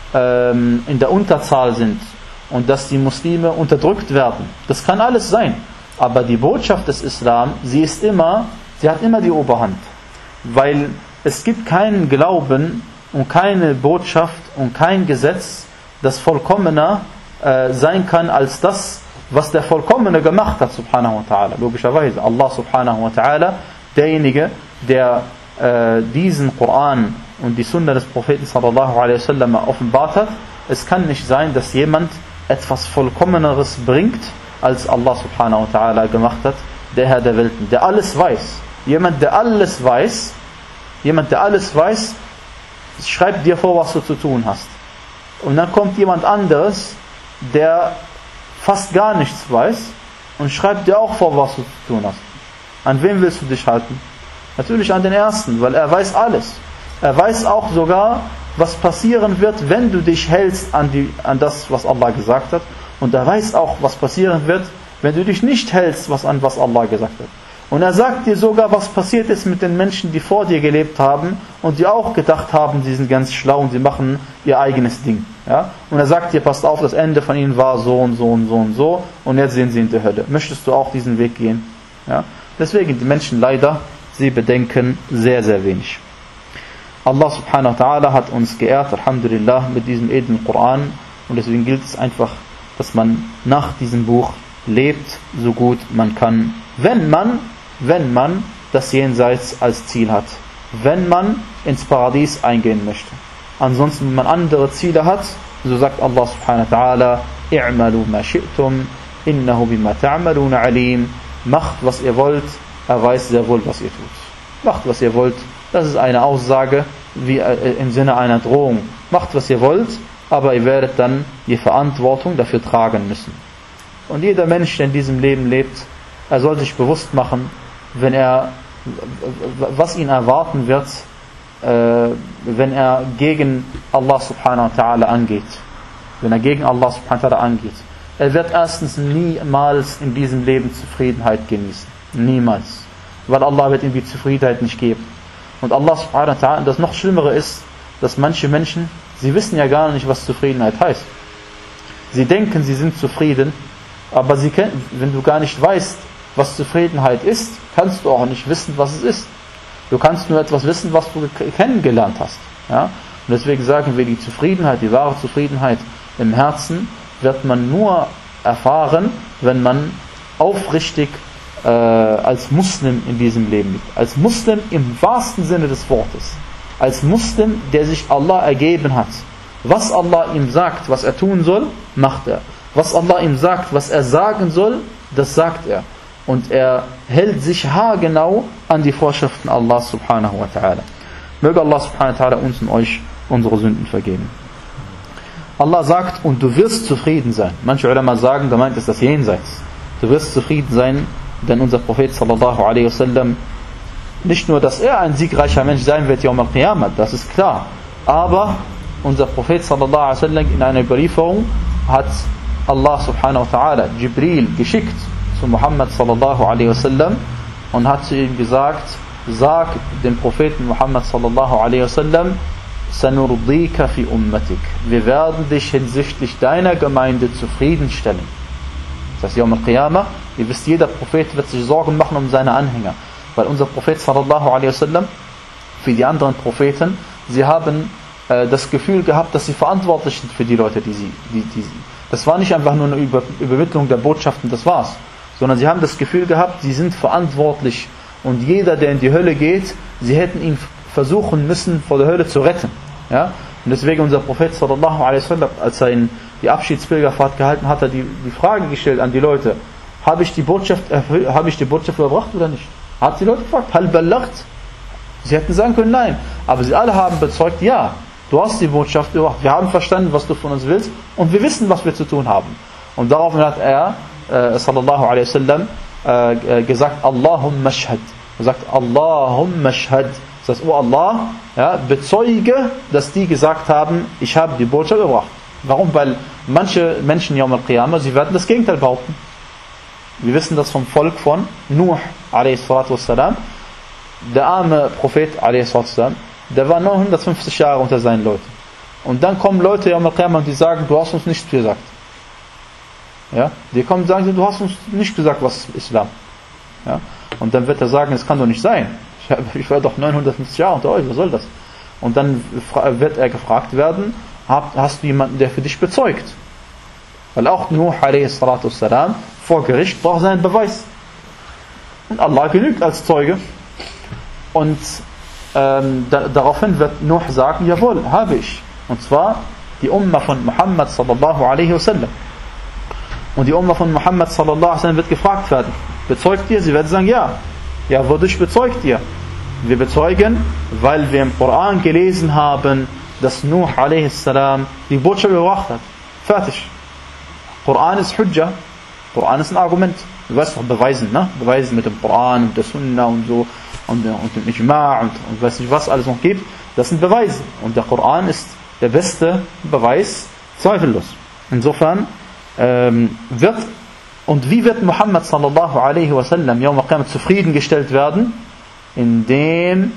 [SPEAKER 1] ähm, in der Unterzahl sind und dass die Muslime unterdrückt werden. Das kann alles sein. Aber die Botschaft des Islam, sie ist immer, sie hat immer die Oberhand. Weil es gibt keinen Glauben und keine Botschaft und kein Gesetz, das vollkommener äh, sein kann als das, was der Vollkommene gemacht hat, subhanahu wa ta'ala. Logischerweise, Allah subhanahu wa ta'ala, derjenige, der äh, diesen Koran und die Sunna des Propheten sallallahu alaihi wasallam offenbart hat. Es kann nicht sein, dass jemand etwas Vollkommeneres bringt, als Allah subhanahu wa ta'ala gemacht hat, der Herr der Welten, der alles weiß. Jemand, der alles weiß, jemand, der alles weiß, schreibt dir vor, was du zu tun hast. Und dann kommt jemand anderes, der fast gar nichts weiß und schreibt dir auch vor, was du zu tun hast. An wen willst du dich halten? Natürlich an den Ersten, weil er weiß alles. Er weiß auch sogar, was passieren wird, wenn du dich hältst an, die, an das, was Allah gesagt hat. Und er weiß auch, was passieren wird, wenn du dich nicht hältst, was an was Allah gesagt hat. Und er sagt dir sogar, was passiert ist mit den Menschen, die vor dir gelebt haben und die auch gedacht haben, sie sind ganz schlau und sie machen ihr eigenes Ding. Ja? Und er sagt dir, passt auf, das Ende von ihnen war so und so und so und so und jetzt sind sie in der Hölle. Möchtest du auch diesen Weg gehen? Ja? Deswegen, die Menschen leider, sie bedenken sehr, sehr wenig. Allah subhanahu wa ta'ala hat uns geehrt, alhamdulillah, mit diesem edlen Koran und deswegen gilt es einfach, dass man nach diesem Buch lebt, so gut man kann, wenn man wenn man das Jenseits als Ziel hat, wenn man ins Paradies eingehen möchte. Ansonsten, wenn man andere Ziele hat, so sagt Allah subhanahu wa ta'ala, i'malu ma shi'tum, innahu bima ta'maluna alim, macht was ihr wollt, er weiß sehr wohl, was ihr tut. Macht was ihr wollt, das ist eine Aussage wie im Sinne einer Drohung. Macht was ihr wollt, aber ihr werdet dann die Verantwortung dafür tragen müssen. Und jeder Mensch, der in diesem Leben lebt, er soll sich bewusst machen, wenn er, was ihn erwarten wird, äh, wenn er gegen Allah subhanahu wa ta'ala angeht. Wenn er gegen Allah subhanahu wa ta'ala angeht. Er wird erstens niemals in diesem Leben Zufriedenheit genießen. Niemals. Weil Allah wird ihm die Zufriedenheit nicht geben. Und Allah subhanahu wa ta'ala, das noch Schlimmere ist, dass manche Menschen, sie wissen ja gar nicht, was Zufriedenheit heißt. Sie denken, sie sind zufrieden, aber sie, wenn du gar nicht weißt, was Zufriedenheit ist, kannst du auch nicht wissen, was es ist. Du kannst nur etwas wissen, was du kennengelernt hast. Ja? Und deswegen sagen wir, die Zufriedenheit, die wahre Zufriedenheit im Herzen wird man nur erfahren, wenn man aufrichtig äh, als Muslim in diesem Leben lebt. Als Muslim im wahrsten Sinne des Wortes. Als Muslim, der sich Allah ergeben hat. Was Allah ihm sagt, was er tun soll, macht er. Was Allah ihm sagt, was er sagen soll, das sagt er. Und er hält sich haargenau an die Vorschriften Allah subhanahu wa ta'ala. Möge Allah subhanahu wa ta'ala uns und euch unsere Sünden vergeben. Allah sagt, und du wirst zufrieden sein. Manche Ulama sagen, gemeint ist das Jenseits. Du wirst zufrieden sein, denn unser Prophet sallallahu alaihi wasallam, nicht nur, dass er ein siegreicher Mensch sein wird, Yawm al-Qiyamah, das ist klar. Aber unser Prophet sallallahu alaihi wasallam in einer Überlieferung hat Allah subhanahu wa ta'ala Jibril geschickt zu Muhammad sallallahu alaihi wasallam und hat zu ihm gesagt, sag dem Propheten Muhammad sallallahu alaihi wasallam, sanurdika fi ummatik. Wir werden dich hinsichtlich deiner Gemeinde zufriedenstellen. Das heißt, Yawm al-Qiyamah, ihr wisst, jeder Prophet wird sich Sorgen machen um seine Anhänger. Weil unser Prophet sallallahu alaihi wasallam, wie die anderen Propheten, sie haben äh, das Gefühl gehabt, dass sie verantwortlich sind für die Leute, die sie, die, die sie. Das war nicht einfach nur eine Über Übermittlung der Botschaften, das war's. Sondern sie haben das Gefühl gehabt, sie sind verantwortlich. Und jeder, der in die Hölle geht, sie hätten ihn versuchen müssen, vor der Hölle zu retten. Ja? Und deswegen unser Prophet sallallahu alaihi wasallam, als er in die Abschiedspilgerfahrt gehalten hat, hat er die, die Frage gestellt an die Leute, habe ich die Botschaft habe ich die Botschaft überbracht oder nicht? Hat die Leute gefragt, hal ballagt? Sie hätten sagen können, nein. Aber sie alle haben bezeugt, ja, du hast die Botschaft überbracht. Wir haben verstanden, was du von uns willst und wir wissen, was wir zu tun haben. Und daraufhin hat er, äh, sallallahu alaihi wasallam, äh, gesagt, Allahumma shahad. Er sagt, Allahumma shahad. Das heißt, oh Allah, ja, bezeuge, dass die gesagt haben, ich habe die Botschaft überbracht. Warum? Weil manche Menschen, Yawm al-Qiyamah, sie werden das Gegenteil behaupten. Wir wissen das vom Volk von Nuh, alayhi salatu wassalam. Der arme Prophet, alayhi salatu wassalam, der war neunhundertfünfzig Jahre unter seinen Leuten. Und dann kommen Leute, Yawm al-Qiyamah, und die sagen, du hast uns nichts gesagt. Ja? Die kommen und sagen, du hast uns nicht gesagt, was ist Islam. Ja? Und dann wird er sagen, es kann doch nicht sein. Ich war doch neunhundertfünfzig Jahre unter euch, was soll das? Und dann wird er gefragt werden, hast du jemanden, der für dich bezeugt? Weil auch Nuh alayhi salatu wassalam vor Gericht braucht seinen Beweis. Und Allah genügt als Zeuge. Und ähm, da, daraufhin wird Nuh sagen, jawohl, habe ich. Und zwar die Ummah von Muhammad sallallahu alaihi wasallam. Und die Ummah von Muhammad sallallahu alaihi wasallam wird gefragt werden, bezeugt ihr? Sie werden sagen, ja. Ja, wodurch bezeugt ihr? Wir bezeugen, weil wir im Koran gelesen haben, dass Nuh alaihi salam die Botschaft überbracht hat. Fertig. Koran ist Hujja. Koran ist ein Argument. Du weißt doch, beweisen, ne? Beweisen mit dem Koran und der Sunna und so und, und dem Ijma' und, und weiß nicht, was alles noch gibt. Das sind Beweise. Und der Koran ist der beste Beweis, zweifellos. Insofern ähm, wird und wie wird Muhammad sallallahu alaihi wasallam Yawm al-Qiyamah zufriedengestellt werden? Indem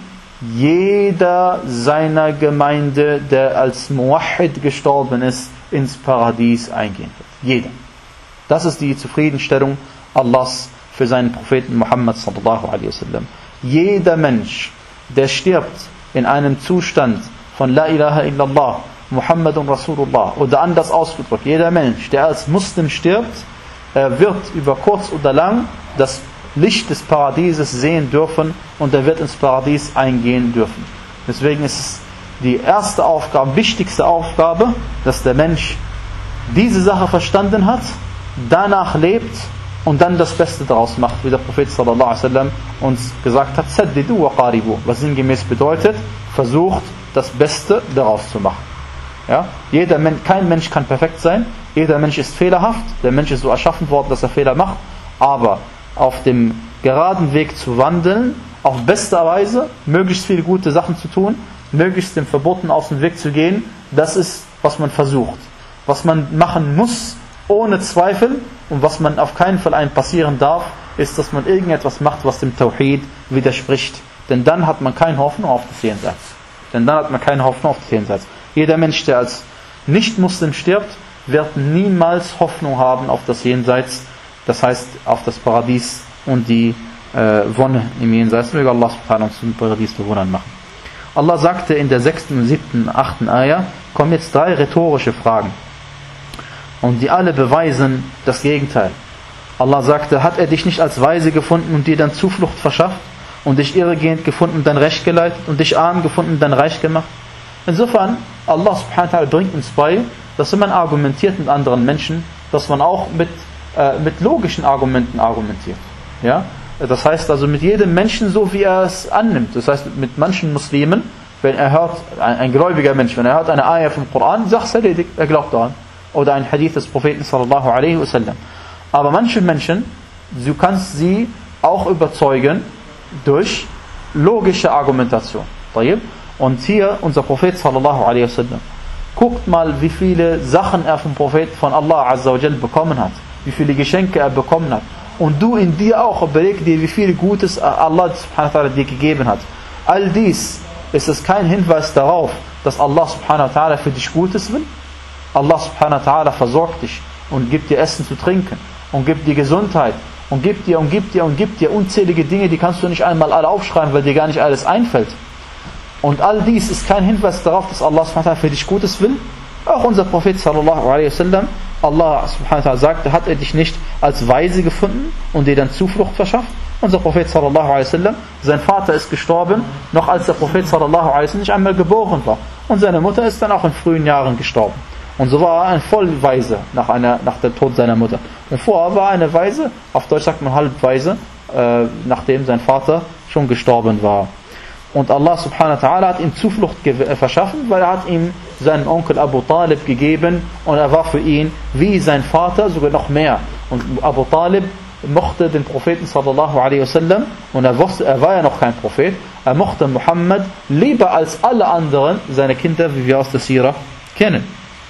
[SPEAKER 1] jeder seiner Gemeinde, der als Muwahhid gestorben ist, ins Paradies eingehen wird. Jeder. Das ist die Zufriedenstellung Allahs für seinen Propheten Muhammad sallallahu alaihi wasallam. Jeder Mensch, der stirbt in einem Zustand von La ilaha illallah, Muhammadun Rasulullah, oder anders ausgedrückt, jeder Mensch, der als Muslim stirbt, er wird über kurz oder lang das Licht des Paradieses sehen dürfen und er wird ins Paradies eingehen dürfen. Deswegen ist es die erste Aufgabe, wichtigste Aufgabe, dass der Mensch diese Sache verstanden hat, danach lebt und dann das Beste daraus macht, wie der Prophet sallallahu alaihi wasallam uns gesagt hat, Saddidu wa qaribu, was sinngemäß bedeutet, versucht das Beste daraus zu machen. Ja? Jeder Mensch, kein Mensch kann perfekt sein, jeder Mensch ist fehlerhaft, der Mensch ist so erschaffen worden, dass er Fehler macht, aber auf dem geraden Weg zu wandeln, auf beste Weise, möglichst viele gute Sachen zu tun, möglichst dem Verboten aus dem Weg zu gehen, das ist, was man versucht. Was man machen muss, ohne Zweifel, und was man auf keinen Fall einem passieren darf, ist, dass man irgendetwas macht, was dem Tawhid widerspricht. Denn dann hat man keine Hoffnung auf das Jenseits. Denn dann hat man keine Hoffnung auf das Jenseits. Jeder Mensch, der als Nicht-Muslim stirbt, wird niemals Hoffnung haben auf das Jenseits, das heißt auf das Paradies und die äh, Wonne im Jenseits. Möge Allah subhanahu zum Paradiesbewohnern machen. Allah sagte in der sechsten, siebten, achten Ayah, kommen jetzt drei rhetorische Fragen. Und die alle beweisen das Gegenteil. Allah sagte, hat er dich nicht als Weise gefunden und dir dann Zuflucht verschafft und dich irregehend gefunden und dann recht geleitet und dich arm gefunden und dann reich gemacht? Insofern, Allah subhanahu wa ta'ala bringt uns bei, dass wenn man argumentiert mit anderen Menschen, dass man auch mit, äh, mit logischen Argumenten argumentiert. Ja? Das heißt also mit jedem Menschen so, wie er es annimmt. Das heißt mit manchen Muslimen, wenn er hört, ein, ein gläubiger Mensch, wenn er hört eine Ayah vom Koran, sagt es erledigt, er glaubt daran. Oder ein Hadith des Propheten sallallahu alaihi wasallam. Aber manche Menschen, du kannst sie auch überzeugen durch logische Argumentation. Und hier unser Prophet sallallahu alaihi wasallam. Guckt mal, wie viele Sachen er vom Prophet von Allah azza wa jal bekommen hat. Wie viele Geschenke er bekommen hat. und du in dir auch. Überleg dir, wie viel Gutes Allah subhanahu wa ta'ala dir gegeben hat. All dies ist es kein Hinweis darauf, dass Allah subhanahu wa ta'ala für dich Gutes will. Allah subhanahu wa ta'ala versorgt dich und gibt dir Essen zu trinken und gibt dir Gesundheit und gibt dir und gibt dir und gibt dir unzählige Dinge, die kannst du nicht einmal alle aufschreiben, weil dir gar nicht alles einfällt. Und all dies ist kein Hinweis darauf, dass Allah subhanahu wa ta'ala für dich Gutes will. Auch unser Prophet sallallahu alaihi wasallam, Allah subhanahu wa ta'ala sagte, hat er dich nicht als Weise gefunden und dir dann Zuflucht verschafft. Unser Prophet sallallahu alaihi wasallam, sein Vater ist gestorben, noch als der Prophet sallallahu alaihi wasallam nicht einmal geboren war. Und seine Mutter ist dann auch in frühen Jahren gestorben. Und so war er ein Vollweise nach, einer, nach dem Tod seiner Mutter. Und vorher war er eine Weise, auf Deutsch sagt man Halbweise, äh, nachdem sein Vater schon gestorben war. Und Allah subhanahu wa ta'ala hat ihm Zuflucht verschaffen, weil er hat ihm seinen Onkel Abu Talib gegeben und er war für ihn wie sein Vater, sogar noch mehr. Und Abu Talib mochte den Propheten sallallahu alaihi wasallam und er wusste, er war ja noch kein Prophet, er mochte Muhammad lieber als alle anderen seine Kinder, wie wir aus der Sira kennen.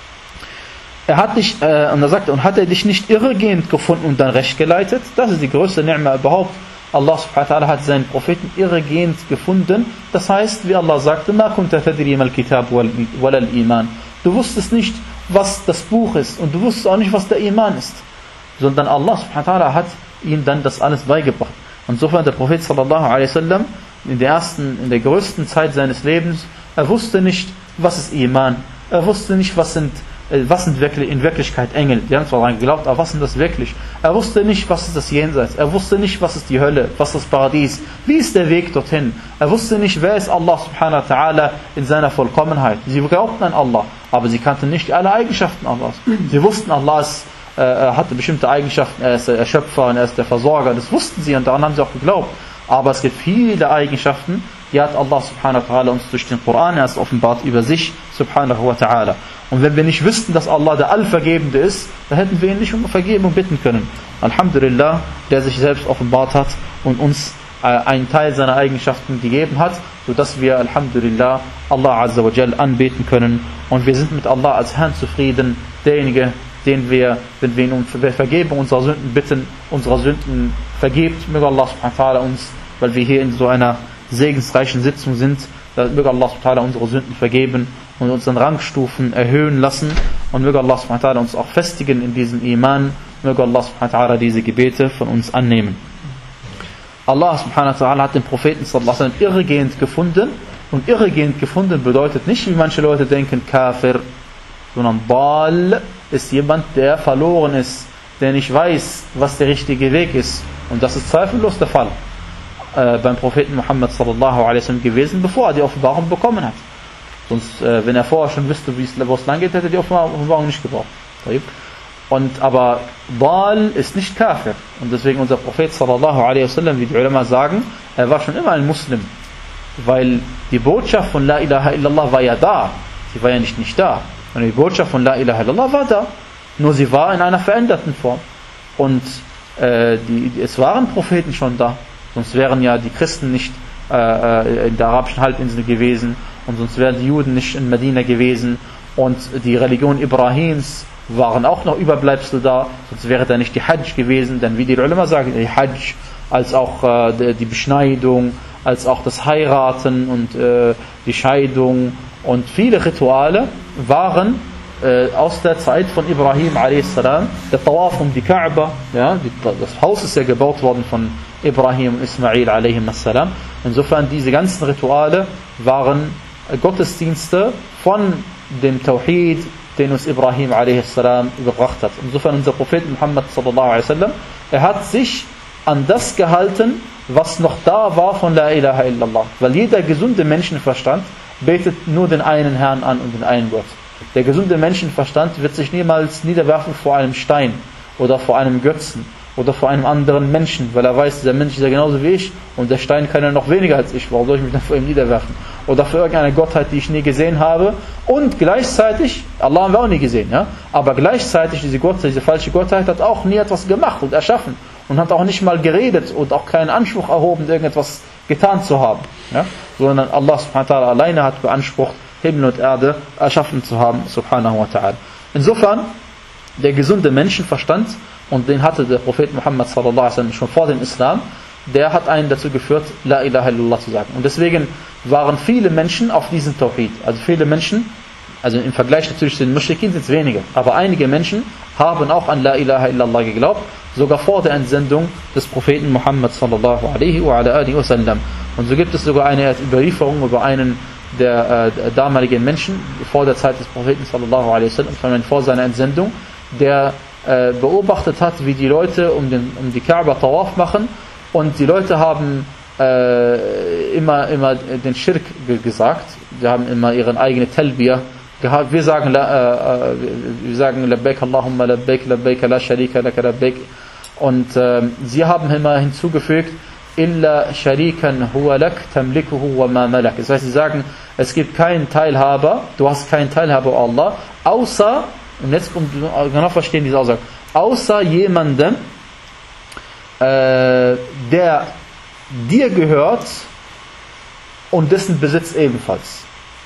[SPEAKER 1] Er hat dich, äh, und er sagt, und hat er dich nicht irregehend gefunden und dann recht geleitet? Das ist die größte Ni'ma überhaupt. Allah subhanahu wa ta'ala hat seinen Propheten irregehend gefunden. Das heißt, wie Allah sagte, Ma kunta tadri mal kitab wal al-iman. Du wusstest nicht, was das Buch ist und du wusstest auch nicht, was der Iman ist. Sondern Allah subhanahu wa ta'ala hat ihm dann das alles beigebracht. Insofern der Prophet sallallahu alaihi wasallam in der ersten, in der größten Zeit seines Lebens, er wusste nicht, was ist Iman. Er wusste nicht, was sind was sind wirklich, in Wirklichkeit Engel. Die haben zwar daran geglaubt, aber was sind das wirklich? Er wusste nicht, was ist das Jenseits. Er wusste nicht, was ist die Hölle, was ist das Paradies. Wie ist der Weg dorthin? Er wusste nicht, wer ist Allah subhanahu wa ta'ala in seiner Vollkommenheit. Sie glaubten an Allah, aber sie kannten nicht alle Eigenschaften Allahs. Sie wussten, Allah ist, äh, hatte bestimmte Eigenschaften, er ist der Schöpfer und er ist der Versorger. Das wussten sie und daran haben sie auch geglaubt. Aber es gibt viele Eigenschaften, die hat Allah subhanahu wa ta'ala uns durch den Koran erst offenbart über sich subhanahu wa ta'ala. Und wenn wir nicht wüssten, dass Allah der Allvergebende ist, dann hätten wir ihn nicht um Vergebung bitten können. Alhamdulillah, der sich selbst offenbart hat und uns äh, einen Teil seiner Eigenschaften gegeben hat, sodass wir Alhamdulillah Allah azza wa jal anbeten können. Und wir sind mit Allah als Herrn zufrieden, derjenige, den wir, wenn wir ihn um Vergebung unserer Sünden bitten, unserer Sünden vergibt. Möge Allah subhanahu wa ta'ala uns, weil wir hier in so einer segensreichen Sitzung sind, möge Allah subhanahu wa ta'ala unsere Sünden vergeben und uns in Rangstufen erhöhen lassen und möge Allah subhanahu wa ta'ala uns auch festigen in diesem Iman, möge Allah subhanahu wa ta'ala diese Gebete von uns annehmen. Allah subhanahu wa ta'ala hat den Propheten sallallahu alaihi wasallam irregehend gefunden und irregehend gefunden bedeutet nicht, wie manche Leute denken, Kafir, sondern Dal ist jemand, der verloren ist, der nicht weiß, was der richtige Weg ist und das ist zweifellos der Fall äh, beim Propheten Muhammad sallallahu alaihi wasallam gewesen, bevor er die Offenbarung bekommen hat. Sonst, äh, wenn er vorher schon wüsste, wo es lang geht, hätte er die Offenbarung nicht gebraucht. Und, aber Dal ist nicht Kafir. Und deswegen unser Prophet sallallahu alaihi wasallam, wie die Ulama sagen, er war schon immer ein Muslim. Weil die Botschaft von La ilaha illallah war ja da. Sie war ja nicht nicht da. Und die Botschaft von La ilaha illallah war da. Nur sie war in einer veränderten Form. Und äh, die, es waren Propheten schon da. Sonst wären ja die Christen nicht äh, in der arabischen Halbinsel gewesen. Und sonst wären die Juden nicht in Medina gewesen. Und die Religion Ibrahims waren auch noch Überbleibsel da. Sonst wäre da nicht die Hajj gewesen. Denn wie die Ulama sagen, die Hajj als auch äh, die Beschneidung, als auch das Heiraten und äh, die Scheidung und viele Rituale waren äh, aus der Zeit von Ibrahim a s. Der Tawaf um die Kaaba, ja, die, das Haus ist ja gebaut worden von Ibrahim und Ismail a s. Insofern diese ganzen Rituale waren Gottesdienste von dem Tawhid, den uns Ibrahim a s. gebracht hat. Insofern unser Prophet Muhammad sallallahu alaihi wasallam, er hat sich an das gehalten, was noch da war von La ilaha illallah. Weil jeder gesunde Menschenverstand betet nur den einen Herrn an und den einen Gott. Der gesunde Menschenverstand wird sich niemals niederwerfen vor einem Stein oder vor einem Götzen oder vor einem anderen Menschen, weil er weiß, dieser Mensch ist ja genauso wie ich und der Stein kann ja noch weniger als ich, warum soll ich mich dann vor ihm niederwerfen? Oder für irgendeine Gottheit, die ich nie gesehen habe und gleichzeitig, Allah haben wir auch nie gesehen, ja? Aber gleichzeitig diese Gottheit, diese falsche Gottheit hat auch nie etwas gemacht und erschaffen und hat auch nicht mal geredet und auch keinen Anspruch erhoben, irgendetwas getan zu haben, ja? Sondern Allah subhanahu wa ta'ala alleine hat beansprucht, Himmel und Erde erschaffen zu haben, subhanahu wa ta'ala. Insofern, der gesunde Menschenverstand und den hatte der Prophet Muhammad sallallahu alaihi wasallam schon vor dem Islam, der hat einen dazu geführt, La ilaha illallah zu sagen. Und deswegen waren viele Menschen auf diesem Tawhid. Also viele Menschen, also im Vergleich natürlich zu den Muschrikin sind es weniger, aber einige Menschen haben auch an La ilaha illallah geglaubt, sogar vor der Entsendung des Propheten Muhammad sallallahu alaihi wa ala alihi wasallam. Und so gibt es sogar eine Überlieferung über einen der äh, damaligen Menschen vor der Zeit des Propheten sallallahu alaihi wasallam, vor seiner Entsendung, der äh, beobachtet hat, wie die Leute um, den, um die Kaaba Tawaf machen, und die Leute haben äh, immer, immer den Schirk gesagt, sie haben immer ihren eigenen Talbiyah gehabt. Wir sagen, äh, wir sagen Labbaik Allahumma Labbaik, Labbaik la sharika laka Labbaik, und äh, sie haben immer hinzugefügt, illa sharikan huwa lak tamlikuhu wa ma malak. Das heißt, sie sagen, es gibt keinen Teilhaber, du hast keinen Teilhaber, Allah, außer, und jetzt kommt, genau verstehen diese Aussage, außer jemandem, äh, der dir gehört und dessen Besitz ebenfalls.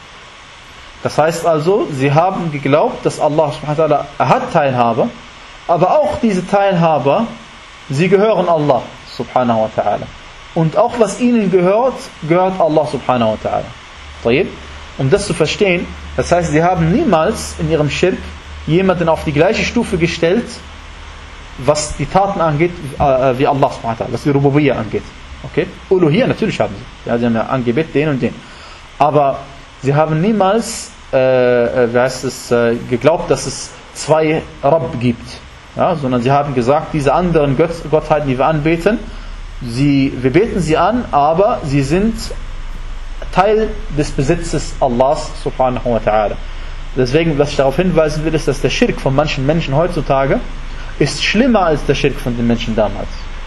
[SPEAKER 1] Das heißt also, sie haben geglaubt, dass Allah subhanahu wa ta'ala hat Teilhaber, aber auch diese Teilhaber, sie gehören Allah subhanahu wa ta'ala. Und auch was ihnen gehört, gehört Allah subhanahu wa ta'ala. Um das zu verstehen, das heißt, sie haben niemals in ihrem Schirk jemanden auf die gleiche Stufe gestellt, was die Taten angeht, äh, wie Allah subhanahu wa ta'ala, was die Rububiyyah angeht. Okay? Uluhiyyah natürlich haben sie. Ja, sie haben ja angebetet den und den. Aber sie haben niemals äh, wie heißt es, äh, geglaubt, dass es zwei Rabb gibt. Ja, sondern sie haben gesagt, diese anderen Gott, Gottheiten, die wir anbeten, sie, wir beten sie an, aber sie sind Teil des Besitzes Allahs subhanahu wa ta'ala. Deswegen, was ich darauf hinweisen will, ist, dass der Schirk von manchen Menschen heutzutage ist schlimmer als der Schirk von den Menschen damals.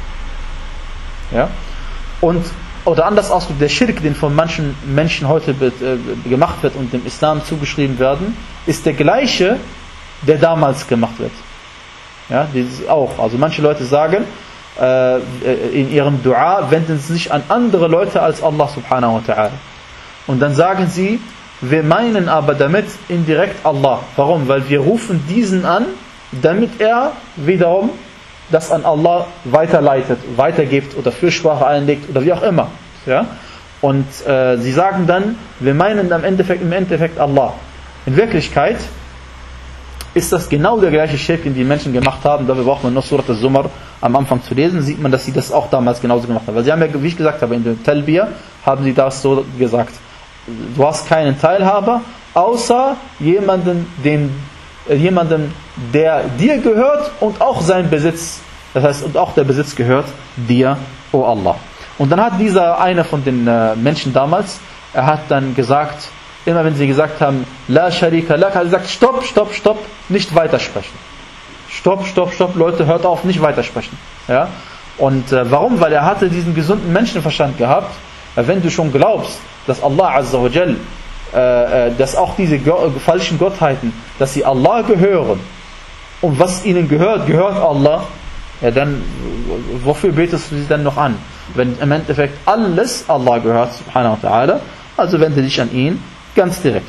[SPEAKER 1] Ja? Und, oder anders ausgedrückt, der Schirk, den von manchen Menschen heute be, äh, gemacht wird und dem Islam zugeschrieben werden, ist der gleiche, der damals gemacht wird. Ja, dieses auch. Also manche Leute sagen, äh, in ihrem Dua wenden sie sich an andere Leute als Allah subhanahu wa ta'ala. Und dann sagen sie, wir meinen aber damit indirekt Allah. Warum? Weil wir rufen diesen an, damit er wiederum das an Allah weiterleitet, weitergibt oder Fürsprache einlegt oder wie auch immer. Ja? Und äh, sie sagen dann, wir meinen im Endeffekt, im Endeffekt Allah. In Wirklichkeit ist das genau der gleiche Schirk, den die Menschen gemacht haben. Dafür braucht man noch Surat al-Zumar am Anfang zu lesen, sieht man, dass sie das auch damals genauso gemacht haben. Weil sie haben ja, wie ich gesagt habe, in der Talbiyah haben sie das so gesagt. Du hast keinen Teilhaber, außer jemanden, den, äh, jemanden, der dir gehört und auch sein Besitz, das heißt, und auch der Besitz gehört dir, o Allah. Und dann hat dieser einer von den äh, Menschen damals, er hat dann gesagt, immer wenn sie gesagt haben, La sharika lak, hat er gesagt, stopp, stopp, stopp, nicht weitersprechen. Stopp, stopp, stopp, Leute, hört auf, nicht weitersprechen. Ja? Und äh, warum? Weil er hatte diesen gesunden Menschenverstand gehabt. Äh, wenn du schon glaubst, dass Allah Azza wa Jal, äh, äh, dass auch diese go- falschen Gottheiten, dass sie Allah gehören, und was ihnen gehört, gehört Allah, ja, dann wofür betest du sie dann noch an? Wenn im Endeffekt alles Allah gehört, subhanahu wa ta'ala, also wende dich an ihn ganz direkt.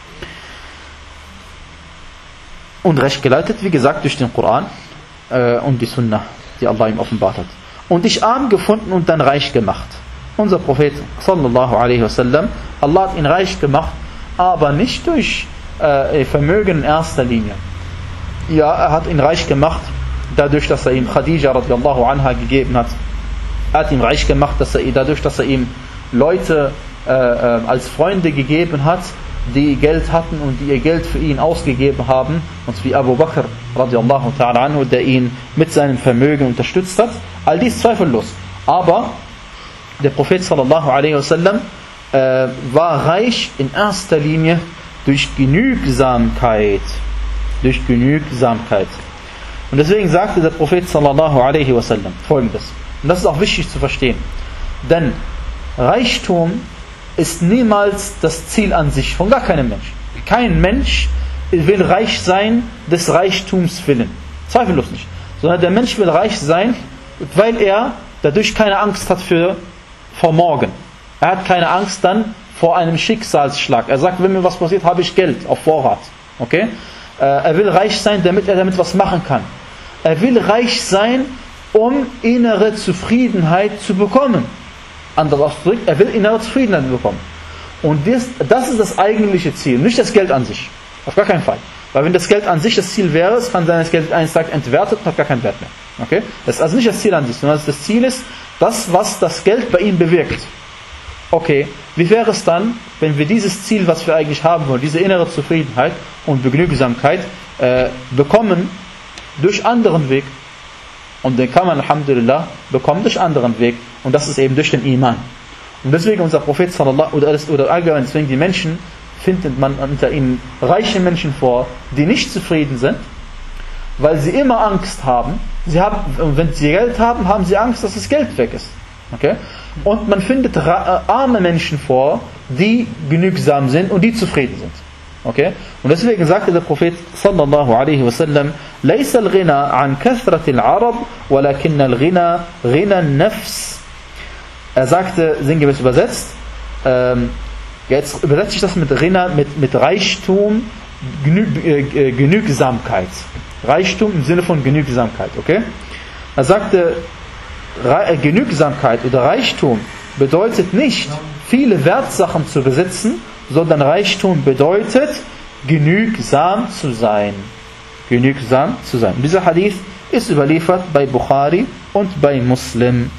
[SPEAKER 1] Und recht geleitet, wie gesagt, durch den Koran äh, und die Sunnah, die Allah ihm offenbart hat. Und dich arm gefunden und dann reich gemacht. Unser Prophet sallallahu alaihi wasallam, Allah hat ihn reich gemacht, aber nicht durch äh, Vermögen in erster Linie. Ja, er hat ihn reich gemacht, dadurch, dass er ihm Khadija radiallahu anha gegeben hat. Er hat ihn reich gemacht, dass er, dadurch, dass er ihm Leute äh, äh, als Freunde gegeben hat, die Geld hatten und die ihr Geld für ihn ausgegeben haben, und wie Abu Bakr radiallahu ta'ala anhu, der ihn mit seinem Vermögen unterstützt hat. All dies zweifellos. Aber der Prophet sallallahu alaihi wasallam äh, war reich in erster Linie durch Genügsamkeit. Durch Genügsamkeit. Und deswegen sagte der Prophet sallallahu alaihi wasallam Folgendes. Und das ist auch wichtig zu verstehen. Denn Reichtum ist niemals das Ziel an sich, von gar keinem Mensch. Kein Mensch will reich sein des Reichtums willen. Zweifellos nicht. Sondern der Mensch will reich sein, weil er dadurch keine Angst hat für vor morgen. Er hat keine Angst dann vor einem Schicksalsschlag. Er sagt, wenn mir was passiert, habe ich Geld auf Vorrat. Okay? Er will reich sein, damit er damit was machen kann. er will reich sein, um innere Zufriedenheit zu bekommen. Anders ausgedrückt, er will innere Zufriedenheit bekommen. Und das, das ist das eigentliche Ziel, nicht das Geld an sich. Auf gar keinen Fall. Weil wenn das Geld an sich das Ziel wäre, es kann sein, dass das Geld eines Tages entwertet und hat gar keinen Wert mehr. Okay? Das ist also nicht das Ziel an sich, sondern das Ziel ist, das, was das Geld bei ihm bewirkt. Okay, wie wäre es dann, wenn wir dieses Ziel, was wir eigentlich haben wollen, diese innere Zufriedenheit und Begnügsamkeit äh, bekommen durch anderen Weg? Und den kann man, Alhamdulillah, bekommen durch anderen Weg. Und das ist eben durch den Iman. Und deswegen unser Prophet sallallahu oder, oder allgemein, deswegen die Menschen, findet man unter ihnen reiche Menschen vor, die nicht zufrieden sind, weil sie immer Angst haben. Sie haben, wenn sie Geld haben, haben sie Angst, dass das Geld weg ist. Okay? Und man findet arme Menschen vor, die genügsam sind und die zufrieden sind. Okay? Und deswegen sagte der Prophet sallallahu alaihi wasallam: "Laysa al-ghina an kathrati al-arab, walakin al-ghina ghina an-nafs." Er sagte, sinngemäß übersetzt, ähm, jetzt übersetze ich das mit Ghina, mit, mit Reichtum, Genü, äh, Genügsamkeit. Reichtum im Sinne von Genügsamkeit, okay? Er sagte, Re- Genügsamkeit oder Reichtum bedeutet nicht, viele Wertsachen zu besitzen, sondern Reichtum bedeutet, genügsam zu sein. Genügsam zu sein. Dieser Hadith ist überliefert bei Bukhari und bei Muslim.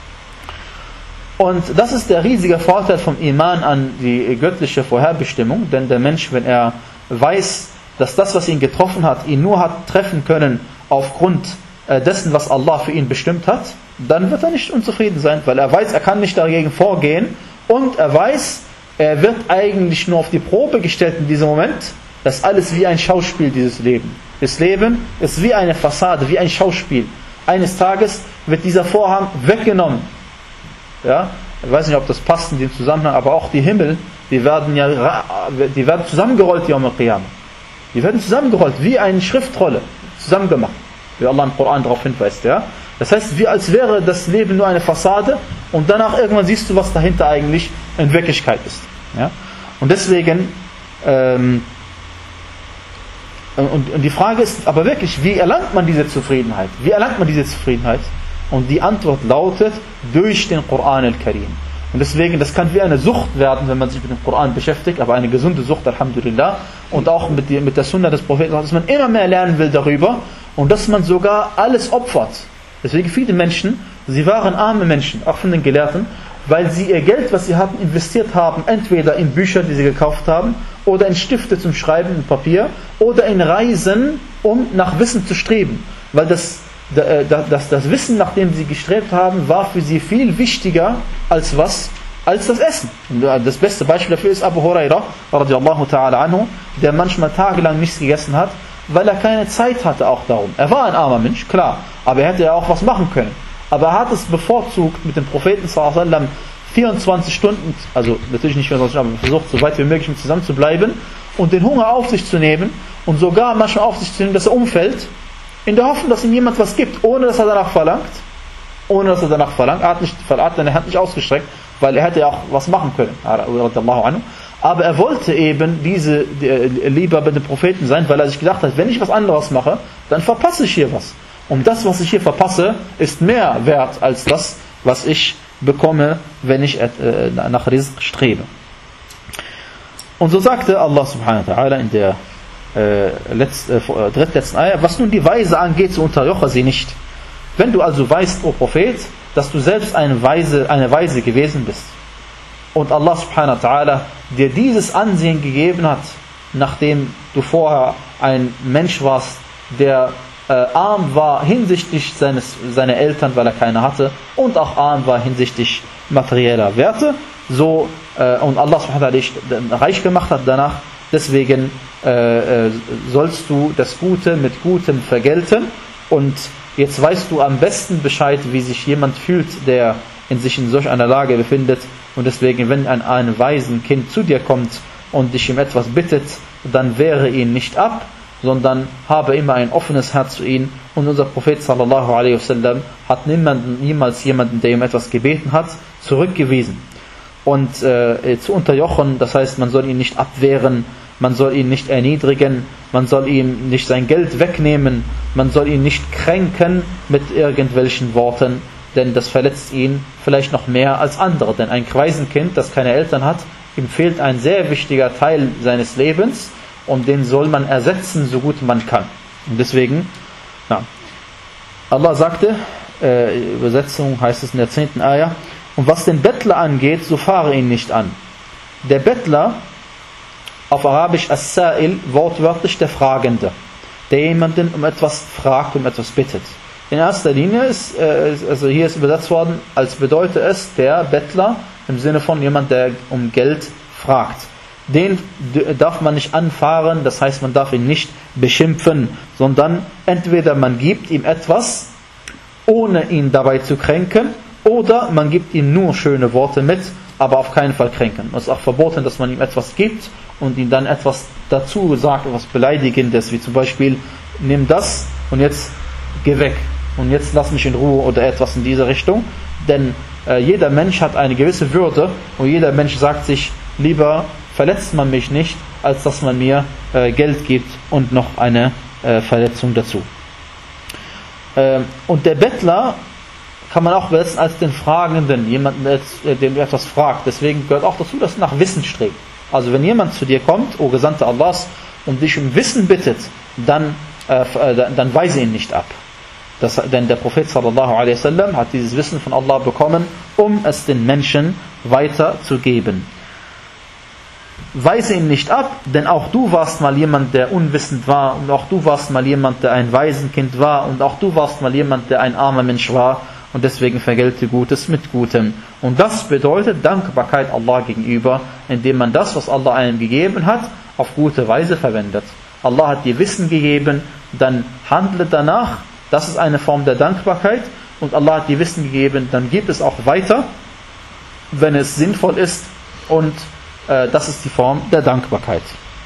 [SPEAKER 1] Und das ist der riesige Vorteil vom Iman an die göttliche Vorherbestimmung, denn der Mensch, wenn er weiß, dass das, was ihn getroffen hat, ihn nur hat treffen können aufgrund dessen, was Allah für ihn bestimmt hat, dann wird er nicht unzufrieden sein, weil er weiß, er kann nicht dagegen vorgehen und er weiß, er wird eigentlich nur auf die Probe gestellt in diesem Moment. Das ist alles wie ein Schauspiel, dieses Leben. Das Leben ist wie eine Fassade, wie ein Schauspiel. Eines Tages wird dieser Vorhang weggenommen. Ja, ich weiß nicht, ob das passt in dem Zusammenhang, aber auch die Himmel, die werden ja, die werden zusammengerollt, Yawm al-Qiyamah. Die werden zusammengerollt, wie eine Schriftrolle, zusammengemacht, wie Allah im Koran darauf hinweist. Ja? Das heißt, wie als wäre das Leben nur eine Fassade und danach irgendwann siehst du, was dahinter eigentlich in Wirklichkeit ist. Ja? Und deswegen, ähm, und, und die Frage ist aber wirklich, wie erlangt man diese Zufriedenheit? Wie erlangt man diese Zufriedenheit? Und die Antwort lautet, durch den Koran al-Karim. Und deswegen, das kann wie eine Sucht werden, wenn man sich mit dem Koran beschäftigt, aber eine gesunde Sucht, Alhamdulillah. Und auch mit, die, mit der Sunna des Propheten, dass man immer mehr lernen will darüber und dass man sogar alles opfert. Deswegen viele Menschen, sie waren arme Menschen, auch von den Gelehrten, weil sie ihr Geld, was sie hatten, investiert haben, entweder in Bücher, die sie gekauft haben, oder in Stifte zum Schreiben, in Papier, oder in Reisen, um nach Wissen zu streben. Weil das Das, das Wissen, nach dem sie gestrebt haben, war für sie viel wichtiger als was? Als das Essen. Und das beste Beispiel dafür ist Abu Huraira, radiallahu ta'ala anhu, der manchmal tagelang nichts gegessen hat, weil er keine Zeit hatte auch darum. Er war ein armer Mensch, klar, aber er hätte ja auch was machen können. Aber er hat es bevorzugt, mit dem Propheten sallallahu alaihi wasallam vierundzwanzig Stunden, also natürlich nicht vierundzwanzig Stunden, aber versucht, so weit wie möglich mit zusammen zu bleiben und den Hunger auf sich zu nehmen und sogar manchmal auf sich zu nehmen, dass er umfällt, in der Hoffnung, dass ihm jemand was gibt, ohne dass er danach verlangt. Ohne dass er danach verlangt. Er hat, nicht, er hat seine Hand nicht ausgestreckt, weil er hätte ja auch was machen können. Aber er wollte eben diese, die, lieber bei den Propheten sein, weil er sich gedacht hat, wenn ich was anderes mache, dann verpasse ich hier was. Und das, was ich hier verpasse, ist mehr wert als das, was ich bekomme, wenn ich äh, nach Rizq strebe. Und so sagte Allah subhanahu wa ta'ala in der Äh, letzt, äh, drittletzten Eier, was nun die Weise angeht, so unterjoche sie nicht. Wenn du also weißt, o Prophet, dass du selbst eine Weise, eine Weise gewesen bist und Allah subhanahu wa ta'ala dir dieses Ansehen gegeben hat, nachdem du vorher ein Mensch warst, der äh, arm war hinsichtlich seines, seiner Eltern, weil er keine hatte, und auch arm war hinsichtlich materieller Werte, so äh, und Allah subhanahu wa ta'ala dich reich gemacht hat danach, deswegen äh, äh, sollst du das Gute mit Gutem vergelten. Und jetzt weißt du am besten Bescheid, wie sich jemand fühlt, der in sich in solch einer Lage befindet. Und deswegen, wenn ein, ein Waisenkind zu dir kommt und dich um etwas bittet, dann wehre ihn nicht ab, sondern habe immer ein offenes Herz zu ihm. Und unser Prophet sallallahu alaihi wasallam hat niemanden, niemals jemanden, der ihm etwas gebeten hat, zurückgewiesen. Und äh, zu unterjochen, das heißt, man soll ihn nicht abwehren, man soll ihn nicht erniedrigen, man soll ihm nicht sein Geld wegnehmen, man soll ihn nicht kränken mit irgendwelchen Worten, denn das verletzt ihn vielleicht noch mehr als andere. Denn ein Waisenkind, das keine Eltern hat, ihm fehlt ein sehr wichtiger Teil seines Lebens und den soll man ersetzen, so gut man kann. Und deswegen, ja, Allah sagte, äh, Übersetzung heißt es in der zehnten Ayah, und was den Bettler angeht, so fahre ihn nicht an. Der Bettler, auf Arabisch As-Sa'il, wortwörtlich der Fragende, der jemanden um etwas fragt, um etwas bittet. In erster Linie ist, äh, also hier ist übersetzt worden, als bedeutet es der Bettler, im Sinne von jemand, der um Geld fragt. Den darf man nicht anfahren, das heißt, man darf ihn nicht beschimpfen, sondern entweder man gibt ihm etwas, ohne ihn dabei zu kränken, oder man gibt ihm nur schöne Worte mit, aber auf keinen Fall kränken. Es ist auch verboten, dass man ihm etwas gibt und ihm dann etwas dazu sagt, etwas Beleidigendes, wie zum Beispiel, nimm das und jetzt geh weg und jetzt lass mich in Ruhe oder etwas in diese Richtung. Denn äh, jeder Mensch hat eine gewisse Würde und jeder Mensch sagt sich, lieber verletzt man mich nicht, als dass man mir äh, Geld gibt und noch eine äh, Verletzung dazu. Ähm, und der Bettler kann man auch übersetzen als den Fragenden, jemanden, der dem etwas fragt. Deswegen gehört auch dazu, dass nach Wissen strebt. Also wenn jemand zu dir kommt, o Gesandter Allahs, und dich um Wissen bittet, dann, äh, dann weise ihn nicht ab. Das, denn der Prophet sallallahu alaihi wasallam hat dieses Wissen von Allah bekommen, um es den Menschen weiterzugeben. Weise ihn nicht ab, denn auch du warst mal jemand, der unwissend war, und auch du warst mal jemand, der ein Waisenkind war, und auch du warst mal jemand, der ein armer Mensch war, und deswegen vergelte Gutes mit Gutem. Und das bedeutet Dankbarkeit Allah gegenüber, indem man das, was Allah einem gegeben hat, auf gute Weise verwendet. Allah hat dir Wissen gegeben, dann handle danach, das ist eine Form der Dankbarkeit, und Allah hat dir Wissen gegeben, dann gib es auch weiter, wenn es sinnvoll ist, und äh, das ist die Form der Dankbarkeit.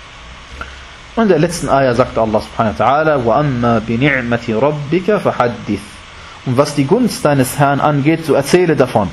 [SPEAKER 1] Und in der letzten Ayah sagt Allah subhanahu wa ta'ala, وَأَمَّا بِنِعْمَةِ رَبِّكَ فَحَدِّثْ. Und was die Gunst deines Herrn angeht, so erzähle davon.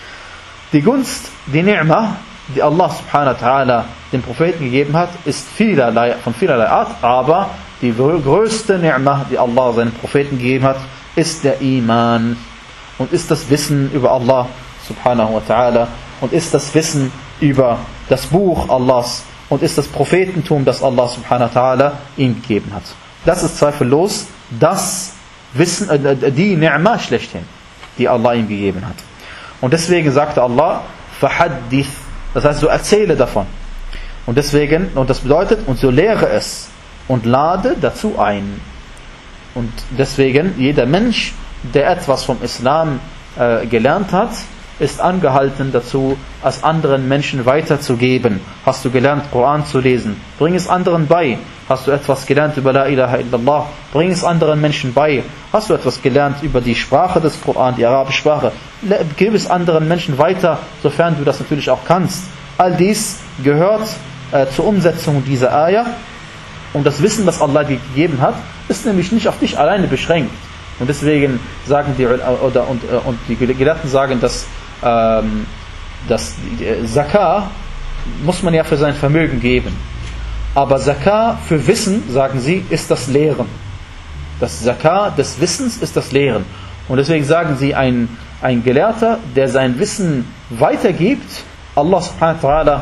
[SPEAKER 1] Die Gunst, die Ni'mah, die Allah subhanahu wa ta'ala dem Propheten gegeben hat, ist vielerlei, von vielerlei Art, aber die größte Ni'mah, die Allah seinen Propheten gegeben hat, ist der Iman und ist das Wissen über Allah subhanahu wa ta'ala und ist das Wissen über das Buch Allahs und ist das Prophetentum, das Allah subhanahu wa ta'ala ihm gegeben hat. Das ist zweifellos das Wissen, äh, die Ni'mah schlechthin, die Allah ihm gegeben hat. Und deswegen sagte Allah, فَحَدِّثْ, das heißt, so erzähle davon. Und deswegen, und das bedeutet, und so lehre es und lade dazu ein. Und deswegen, jeder Mensch, der etwas vom Islam äh, gelernt hat, ist angehalten dazu, es anderen Menschen weiterzugeben. Hast du gelernt, Koran zu lesen? Bring es anderen bei. Hast du etwas gelernt über La ilaha illallah? Bring es anderen Menschen bei. Hast du etwas gelernt über die Sprache des Koran, die arabische Sprache? Gib es anderen Menschen weiter, sofern du das natürlich auch kannst. All dies gehört äh, zur Umsetzung dieser Ayah. Und das Wissen, das Allah dir gegeben hat, ist nämlich nicht auf dich alleine beschränkt. Und deswegen sagen die, oder, und, und die Gelehrten sagen, dass ähm, dass Zakah muss man ja für sein Vermögen geben. Aber Zakah für Wissen, sagen sie, ist das Lehren. Das Zakah des Wissens ist das Lehren. Und deswegen sagen sie, ein, ein Gelehrter, der sein Wissen weitergibt, Allah subhanahu wa ta'ala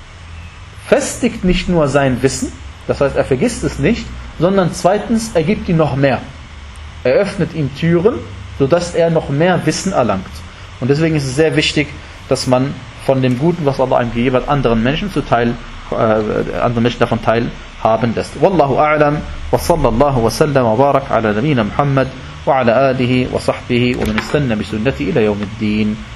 [SPEAKER 1] festigt nicht nur sein Wissen, das heißt, er vergisst es nicht, sondern zweitens, er gibt ihm noch mehr. Er öffnet ihm Türen, sodass er noch mehr Wissen erlangt. Und deswegen ist es sehr wichtig, dass man von dem Guten, was Allah einem gegeben hat, anderen Menschen zu teil, äh, anderen Menschen davon teilhaben lässt. Wallahu a'lam, wa sallallahu wa sallam wa barak ala nabina Muhammad wa ala alihi wa sahbihi wa man istanna bi sunnati ila yawmiddin.